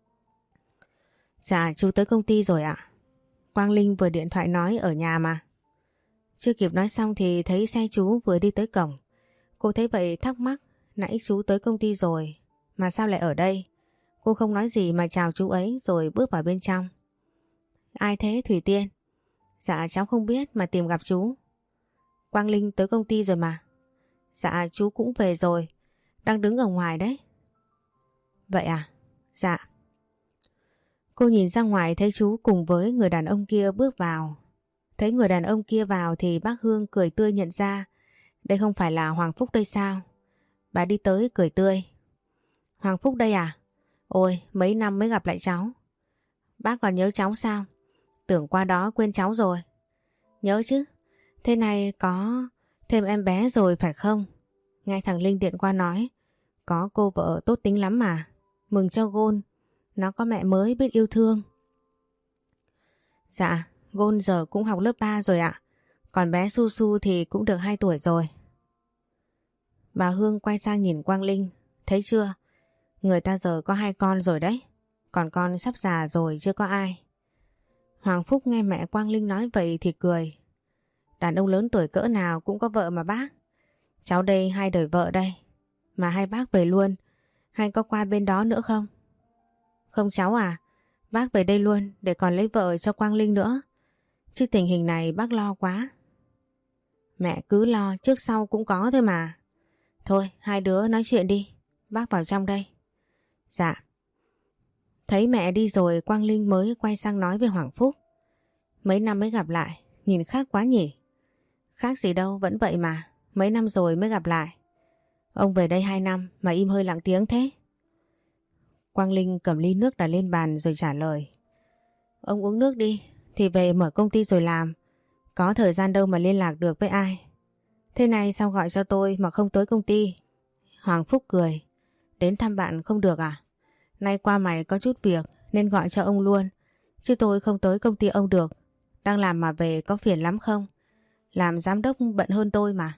Dạ chú tới công ty rồi ạ. Quang Linh vừa điện thoại nói ở nhà mà. Chưa kịp nói xong thì thấy xe chú vừa đi tới cổng. Cô thấy vậy thắc mắc, nãy chú tới công ty rồi mà sao lại ở đây? Cô không nói gì mà chào chú ấy rồi bước vào bên trong. Ai thế Thủy Tiên? Dạ cháu không biết mà tìm gặp chú. Quang Linh tới công ty rồi mà. Dạ chú cũng về rồi, đang đứng ở ngoài đấy. Vậy à? Dạ. Cô nhìn ra ngoài thấy chú cùng với người đàn ông kia bước vào. Thấy người đàn ông kia vào thì bác Hương cười tươi nhận ra đây không phải là Hoàng Phúc đây sao? Bà đi tới cười tươi. Hoàng Phúc đây à? Ôi mấy năm mới gặp lại cháu. Bác còn nhớ cháu sao? Tưởng qua đó quên cháu rồi. Nhớ chứ. Thế này có thêm em bé rồi phải không? Nghe thằng Linh điện qua nói có cô vợ tốt tính lắm mà. Mừng cho Gôn. Nó có mẹ mới biết yêu thương. Dạ Gôn giờ cũng học lớp ba rồi ạ. Còn bé Su Su thì cũng được hai tuổi rồi. Bà Hương quay sang nhìn Quang Linh. Thấy chưa? Người ta giờ có hai con rồi đấy. Còn con sắp già rồi chưa có ai. Hoàng Phúc nghe mẹ Quang Linh nói vậy thì cười. Đàn ông lớn tuổi cỡ nào cũng có vợ mà bác. Cháu đây hai đời vợ đây. Mà hai bác về luôn. Hay có qua bên đó nữa không? Không cháu à. Bác về đây luôn để còn lấy vợ cho Quang Linh nữa. Chứ tình hình này bác lo quá. Mẹ cứ lo trước sau cũng có thôi mà. Thôi hai đứa nói chuyện đi. Bác vào trong đây. Dạ. Thấy mẹ đi rồi Quang Linh mới quay sang nói với Hoàng Phúc. Mấy năm mới gặp lại. Nhìn khác quá nhỉ? Khác gì đâu vẫn vậy mà. Mấy năm rồi mới gặp lại. Ông về đây hai năm mà im hơi lặng tiếng thế. Quang Linh cầm ly nước đặt lên bàn rồi trả lời. Ông uống nước đi. Thì về mở công ty rồi làm. Có thời gian đâu mà liên lạc được với ai. Thế này sao gọi cho tôi mà không tới công ty? Hoàng Phúc cười. Đến thăm bạn không được à? Nay qua mày có chút việc nên gọi cho ông luôn. Chứ tôi không tới công ty ông được. Đang làm mà về có phiền lắm không? Làm giám đốc bận hơn tôi mà.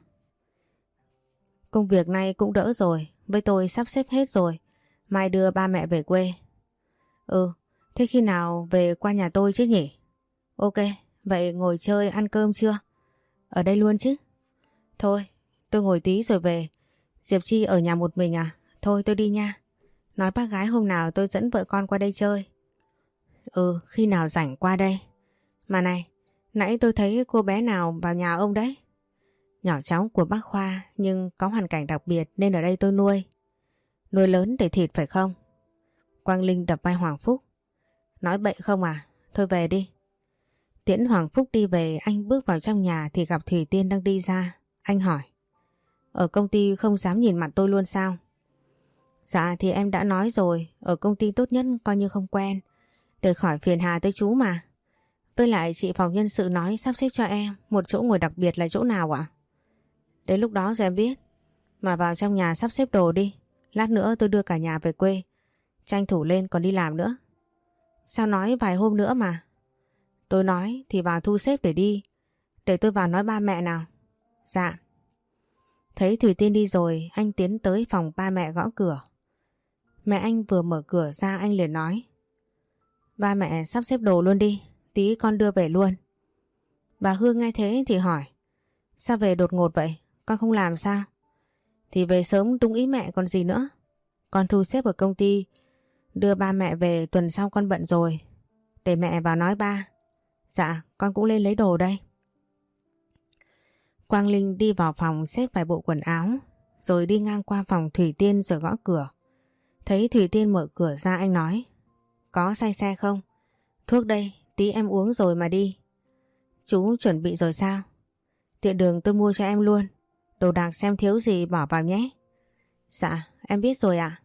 Công việc này cũng đỡ rồi. Với tôi sắp xếp hết rồi. Mai đưa ba mẹ về quê. Ừ, thế khi nào về qua nhà tôi chứ nhỉ? Ok, vậy ngồi chơi ăn cơm chưa? Ở đây luôn chứ? Thôi, tôi ngồi tí rồi về. Diệp Chi ở nhà một mình à? Thôi tôi đi nha. Nói bác gái hôm nào tôi dẫn vợ con qua đây chơi. Ừ, khi nào rảnh qua đây. Mà này, nãy tôi thấy cô bé nào vào nhà ông đấy? Nhỏ cháu của bác Khoa nhưng có hoàn cảnh đặc biệt nên ở đây tôi nuôi. Nuôi lớn để thịt phải không? Quang Linh đập vai Hoàng Phúc. Nói bậy không à? Thôi về đi. Tiễn Hoàng Phúc đi về, anh bước vào trong nhà thì gặp Thủy Tiên đang đi ra. Anh hỏi. Ở công ty không dám nhìn mặt tôi luôn sao? Dạ thì em đã nói rồi, ở công ty tốt nhất coi như không quen. Để khỏi phiền hà tới chú mà. Với lại chị phòng nhân sự nói sắp xếp cho em một chỗ ngồi đặc biệt là chỗ nào ạ? Đến lúc đó rồi em biết. Mà vào trong nhà sắp xếp đồ đi. Lát nữa tôi đưa cả nhà về quê. Tranh thủ lên còn đi làm nữa. Sao nói vài hôm nữa mà? Tôi nói thì vào thu xếp để đi. Để tôi vào nói ba mẹ nào. Dạ. Thấy Thủy Tiên đi rồi, anh tiến tới phòng ba mẹ gõ cửa. Mẹ anh vừa mở cửa ra anh liền nói. Ba mẹ sắp xếp đồ luôn đi, tí con đưa về luôn. Bà Hương nghe thế thì hỏi. Sao về đột ngột vậy, con không làm sao? Thì về sớm đúng ý mẹ còn gì nữa. Con thu xếp ở công ty, đưa ba mẹ về tuần sau con bận rồi. Để mẹ vào nói ba. Dạ, con cũng lên lấy đồ đây. Quang Linh đi vào phòng xếp vài bộ quần áo, rồi đi ngang qua phòng Thủy Tiên rồi gõ cửa. Thấy Thủy Tiên mở cửa ra anh nói. Có say xe không? Thuốc đây, tí em uống rồi mà đi. Chú chuẩn bị rồi sao? Tiện đường tôi mua cho em luôn. Đồ đạc xem thiếu gì bỏ vào nhé. Dạ, em biết rồi ạ.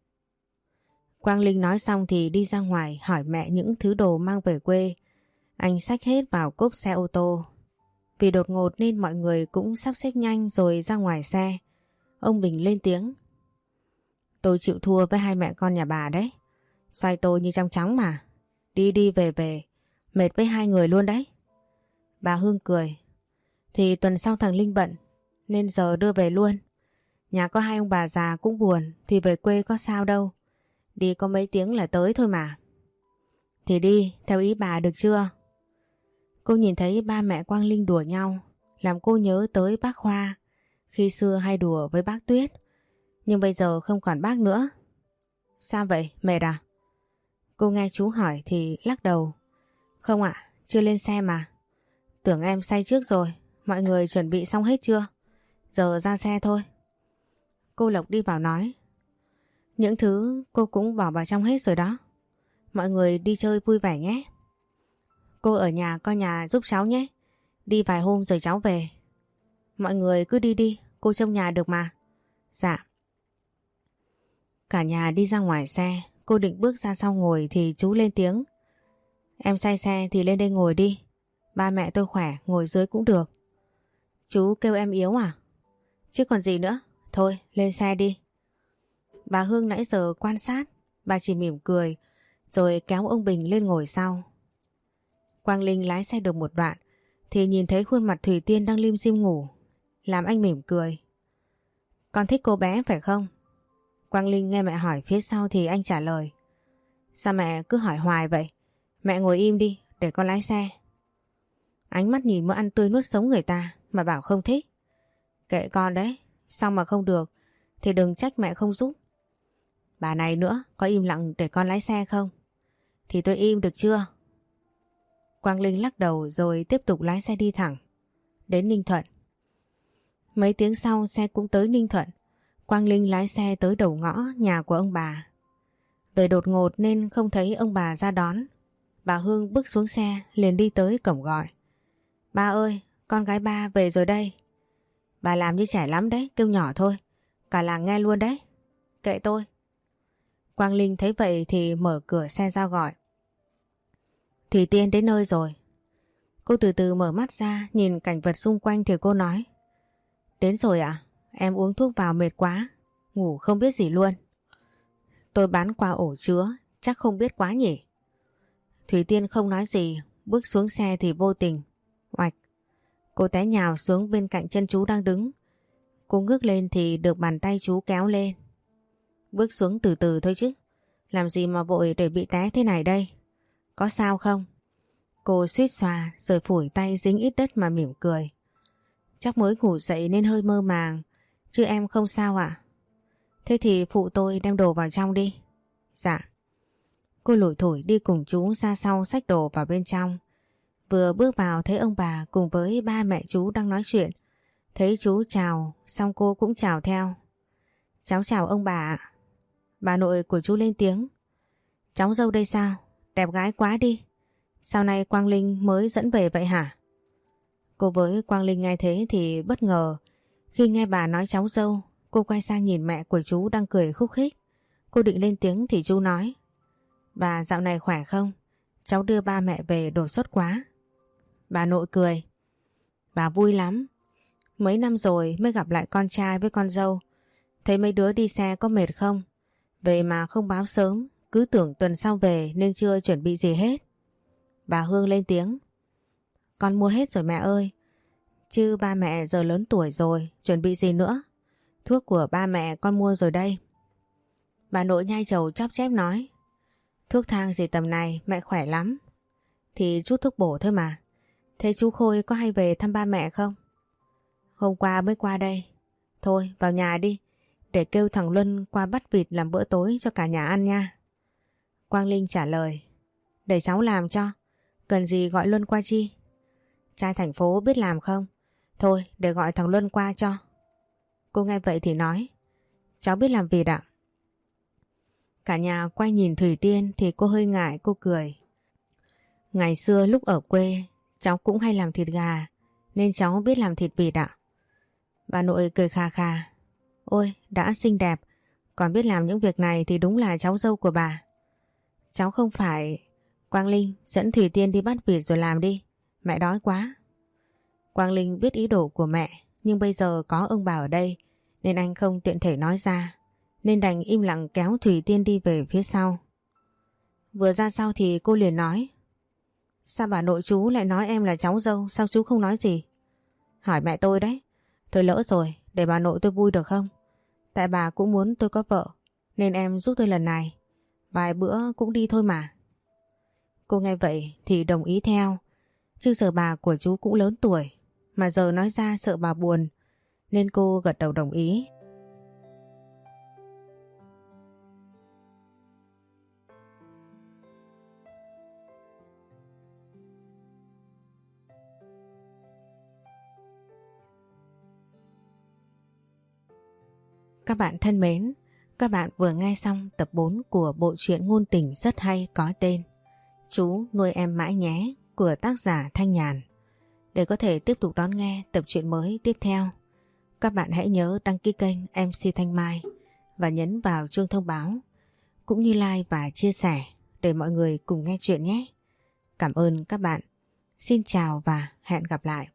Quang Linh nói xong thì đi ra ngoài hỏi mẹ những thứ đồ mang về quê. Anh xách hết vào cốp xe ô tô. Vì đột ngột nên mọi người cũng sắp xếp nhanh rồi ra ngoài xe. Ông Bình lên tiếng. Tôi chịu thua với hai mẹ con nhà bà đấy. Xoay tôi như trong trắng mà. Đi đi về về. Mệt với hai người luôn đấy. Bà Hương cười. Thì tuần sau thằng Linh bận nên giờ đưa về luôn. Nhà có hai ông bà già cũng buồn thì về quê có sao đâu. Đi có mấy tiếng là tới thôi mà. Thì đi, theo ý bà được chưa? Cô nhìn thấy ba mẹ Quang Linh đùa nhau, làm cô nhớ tới bác Khoa, khi xưa hay đùa với bác Tuyết. Nhưng bây giờ không còn bác nữa. Sao vậy, mệt à? Cô nghe chú hỏi thì lắc đầu. Không ạ, chưa lên xe mà. Tưởng em say trước rồi, mọi người chuẩn bị xong hết chưa? Giờ ra xe thôi. Cô Lộc đi vào nói. Những thứ cô cũng bỏ vào trong hết rồi đó. Mọi người đi chơi vui vẻ nhé. Cô ở nhà coi nhà giúp cháu nhé. Đi vài hôm rồi cháu về. Mọi người cứ đi đi, cô trông nhà được mà. Dạ. Cả nhà đi ra ngoài xe, cô định bước ra sau ngồi thì chú lên tiếng. Em say xe thì lên đây ngồi đi. Ba mẹ tôi khỏe, ngồi dưới cũng được. Chú kêu em yếu à? Chứ còn gì nữa, thôi lên xe đi. Bà Hương nãy giờ quan sát, bà chỉ mỉm cười rồi kéo ông Bình lên ngồi sau. Quang Linh lái xe được một đoạn thì nhìn thấy khuôn mặt Thủy Tiên đang lim dim ngủ, làm anh mỉm cười. Con thích cô bé phải không? Quang Linh nghe mẹ hỏi phía sau thì anh trả lời. Sao mẹ cứ hỏi hoài vậy? Mẹ ngồi im đi để con lái xe. Ánh mắt nhìn mỡ ăn tươi nuốt sống người ta mà bảo không thích. Kệ con đấy, xong mà không được thì đừng trách mẹ không giúp. Bà này nữa, có im lặng để con lái xe không? Thì tôi im được chưa? Quang Linh lắc đầu rồi tiếp tục lái xe đi thẳng đến Ninh Thuận. Mấy tiếng sau xe cũng tới Ninh Thuận. Quang Linh lái xe tới đầu ngõ nhà của ông bà. Về đột ngột nên không thấy ông bà ra đón. Bà Hương bước xuống xe liền đi tới cổng gọi. Ba ơi, con gái ba về rồi đây. Bà làm như trẻ lắm đấy, kêu nhỏ thôi. Cả làng nghe luôn đấy. Kệ tôi. Quang Linh thấy vậy thì mở cửa xe ra gọi. Thủy Tiên đến nơi rồi. Cô từ từ mở mắt ra nhìn cảnh vật xung quanh thì cô nói. Đến rồi ạ? À? Em uống thuốc vào mệt quá. Ngủ không biết gì luôn. Tôi bán qua ổ chứa, chắc không biết quá nhỉ. Thủy Tiên không nói gì, bước xuống xe thì vô tình. Oạch. Cô té nhào xuống bên cạnh chân chú đang đứng. Cô ngước lên thì được bàn tay chú kéo lên. Bước xuống từ từ thôi chứ. Làm gì mà vội để bị té thế này đây? Có sao không? Cô suýt xoa rồi phủi tay dính ít đất mà mỉm cười. Chắc mới ngủ dậy nên hơi mơ màng. Chứ em không sao ạ? À? Thế thì phụ tôi đem đồ vào trong đi. Dạ. Cô lủi thủi đi cùng chú ra sau xách đồ vào bên trong. Vừa bước vào thấy ông bà cùng với ba mẹ chú đang nói chuyện. Thấy chú chào, xong cô cũng chào theo. Cháu chào ông bà ạ. Bà nội của chú lên tiếng. Cháu dâu đây sao? Đẹp gái quá đi. Sau này Quang Linh mới dẫn về vậy hả? Cô với Quang Linh nghe thế thì bất ngờ. Khi nghe bà nói cháu dâu, cô quay sang nhìn mẹ của chú đang cười khúc khích. Cô định lên tiếng thì chú nói. Bà dạo này khỏe không? Cháu đưa ba mẹ về đột xuất quá. Bà nội cười. Bà vui lắm. Mấy năm rồi mới gặp lại con trai với con dâu. Thấy mấy đứa đi xe có mệt không? Về mà không báo sớm, cứ tưởng tuần sau về nên chưa chuẩn bị gì hết. Bà Hương lên tiếng. Con mua hết rồi mẹ ơi. Chứ ba mẹ giờ lớn tuổi rồi, chuẩn bị gì nữa? Thuốc của ba mẹ con mua rồi đây. Bà nội nhai trầu chóp chép nói. Thuốc thang gì tầm này mẹ khỏe lắm. Thì chút thuốc bổ thôi mà. Thế chú Khôi có hay về thăm ba mẹ không? Hôm qua mới qua đây. Thôi vào nhà đi. Để kêu thằng Luân qua bắt vịt làm bữa tối cho cả nhà ăn nha. Quang Linh trả lời. Để cháu làm cho. Cần gì gọi Luân qua chi? Trai thành phố biết làm không? Thôi để gọi thằng Luân qua cho. Cô nghe vậy thì nói. Cháu biết làm vịt ạ. Cả nhà quay nhìn Thủy Tiên thì cô hơi ngại, cô cười. Ngày xưa lúc ở quê Cháu cũng hay làm thịt gà nên cháu biết làm thịt vịt ạ. Bà nội cười khà khà. Ôi, đã xinh đẹp, còn biết làm những việc này thì đúng là cháu dâu của bà. Cháu không phải... Quang Linh, dẫn Thủy Tiên đi bắt vịt rồi làm đi. Mẹ đói quá. Quang Linh biết ý đồ của mẹ, nhưng bây giờ có ông bà ở đây nên anh không tiện thể nói ra, nên đành im lặng kéo Thủy Tiên đi về phía sau. Vừa ra sau thì cô liền nói. Sao bà nội chú lại nói em là cháu dâu, sao chú không nói gì? Hỏi mẹ tôi đấy. Tôi lỡ rồi, để bà nội tôi vui được không? Tại bà cũng muốn tôi có vợ, nên em giúp tôi lần này. Vài bữa cũng đi thôi mà. Cô nghe vậy thì đồng ý theo. Chứ giờ bà của chú cũng lớn tuổi, mà giờ nói ra sợ bà buồn, nên cô gật đầu đồng ý. Các bạn thân mến, các bạn vừa nghe xong tập bốn của bộ truyện ngôn tình rất hay có tên Chú nuôi em mãi nhé của tác giả Thanh Nhàn. Để có thể tiếp tục đón nghe tập truyện mới tiếp theo, các bạn hãy nhớ đăng ký kênh em xê Thanh Mai và nhấn vào chuông thông báo, cũng như like và chia sẻ để mọi người cùng nghe chuyện nhé. Cảm ơn các bạn. Xin chào và hẹn gặp lại.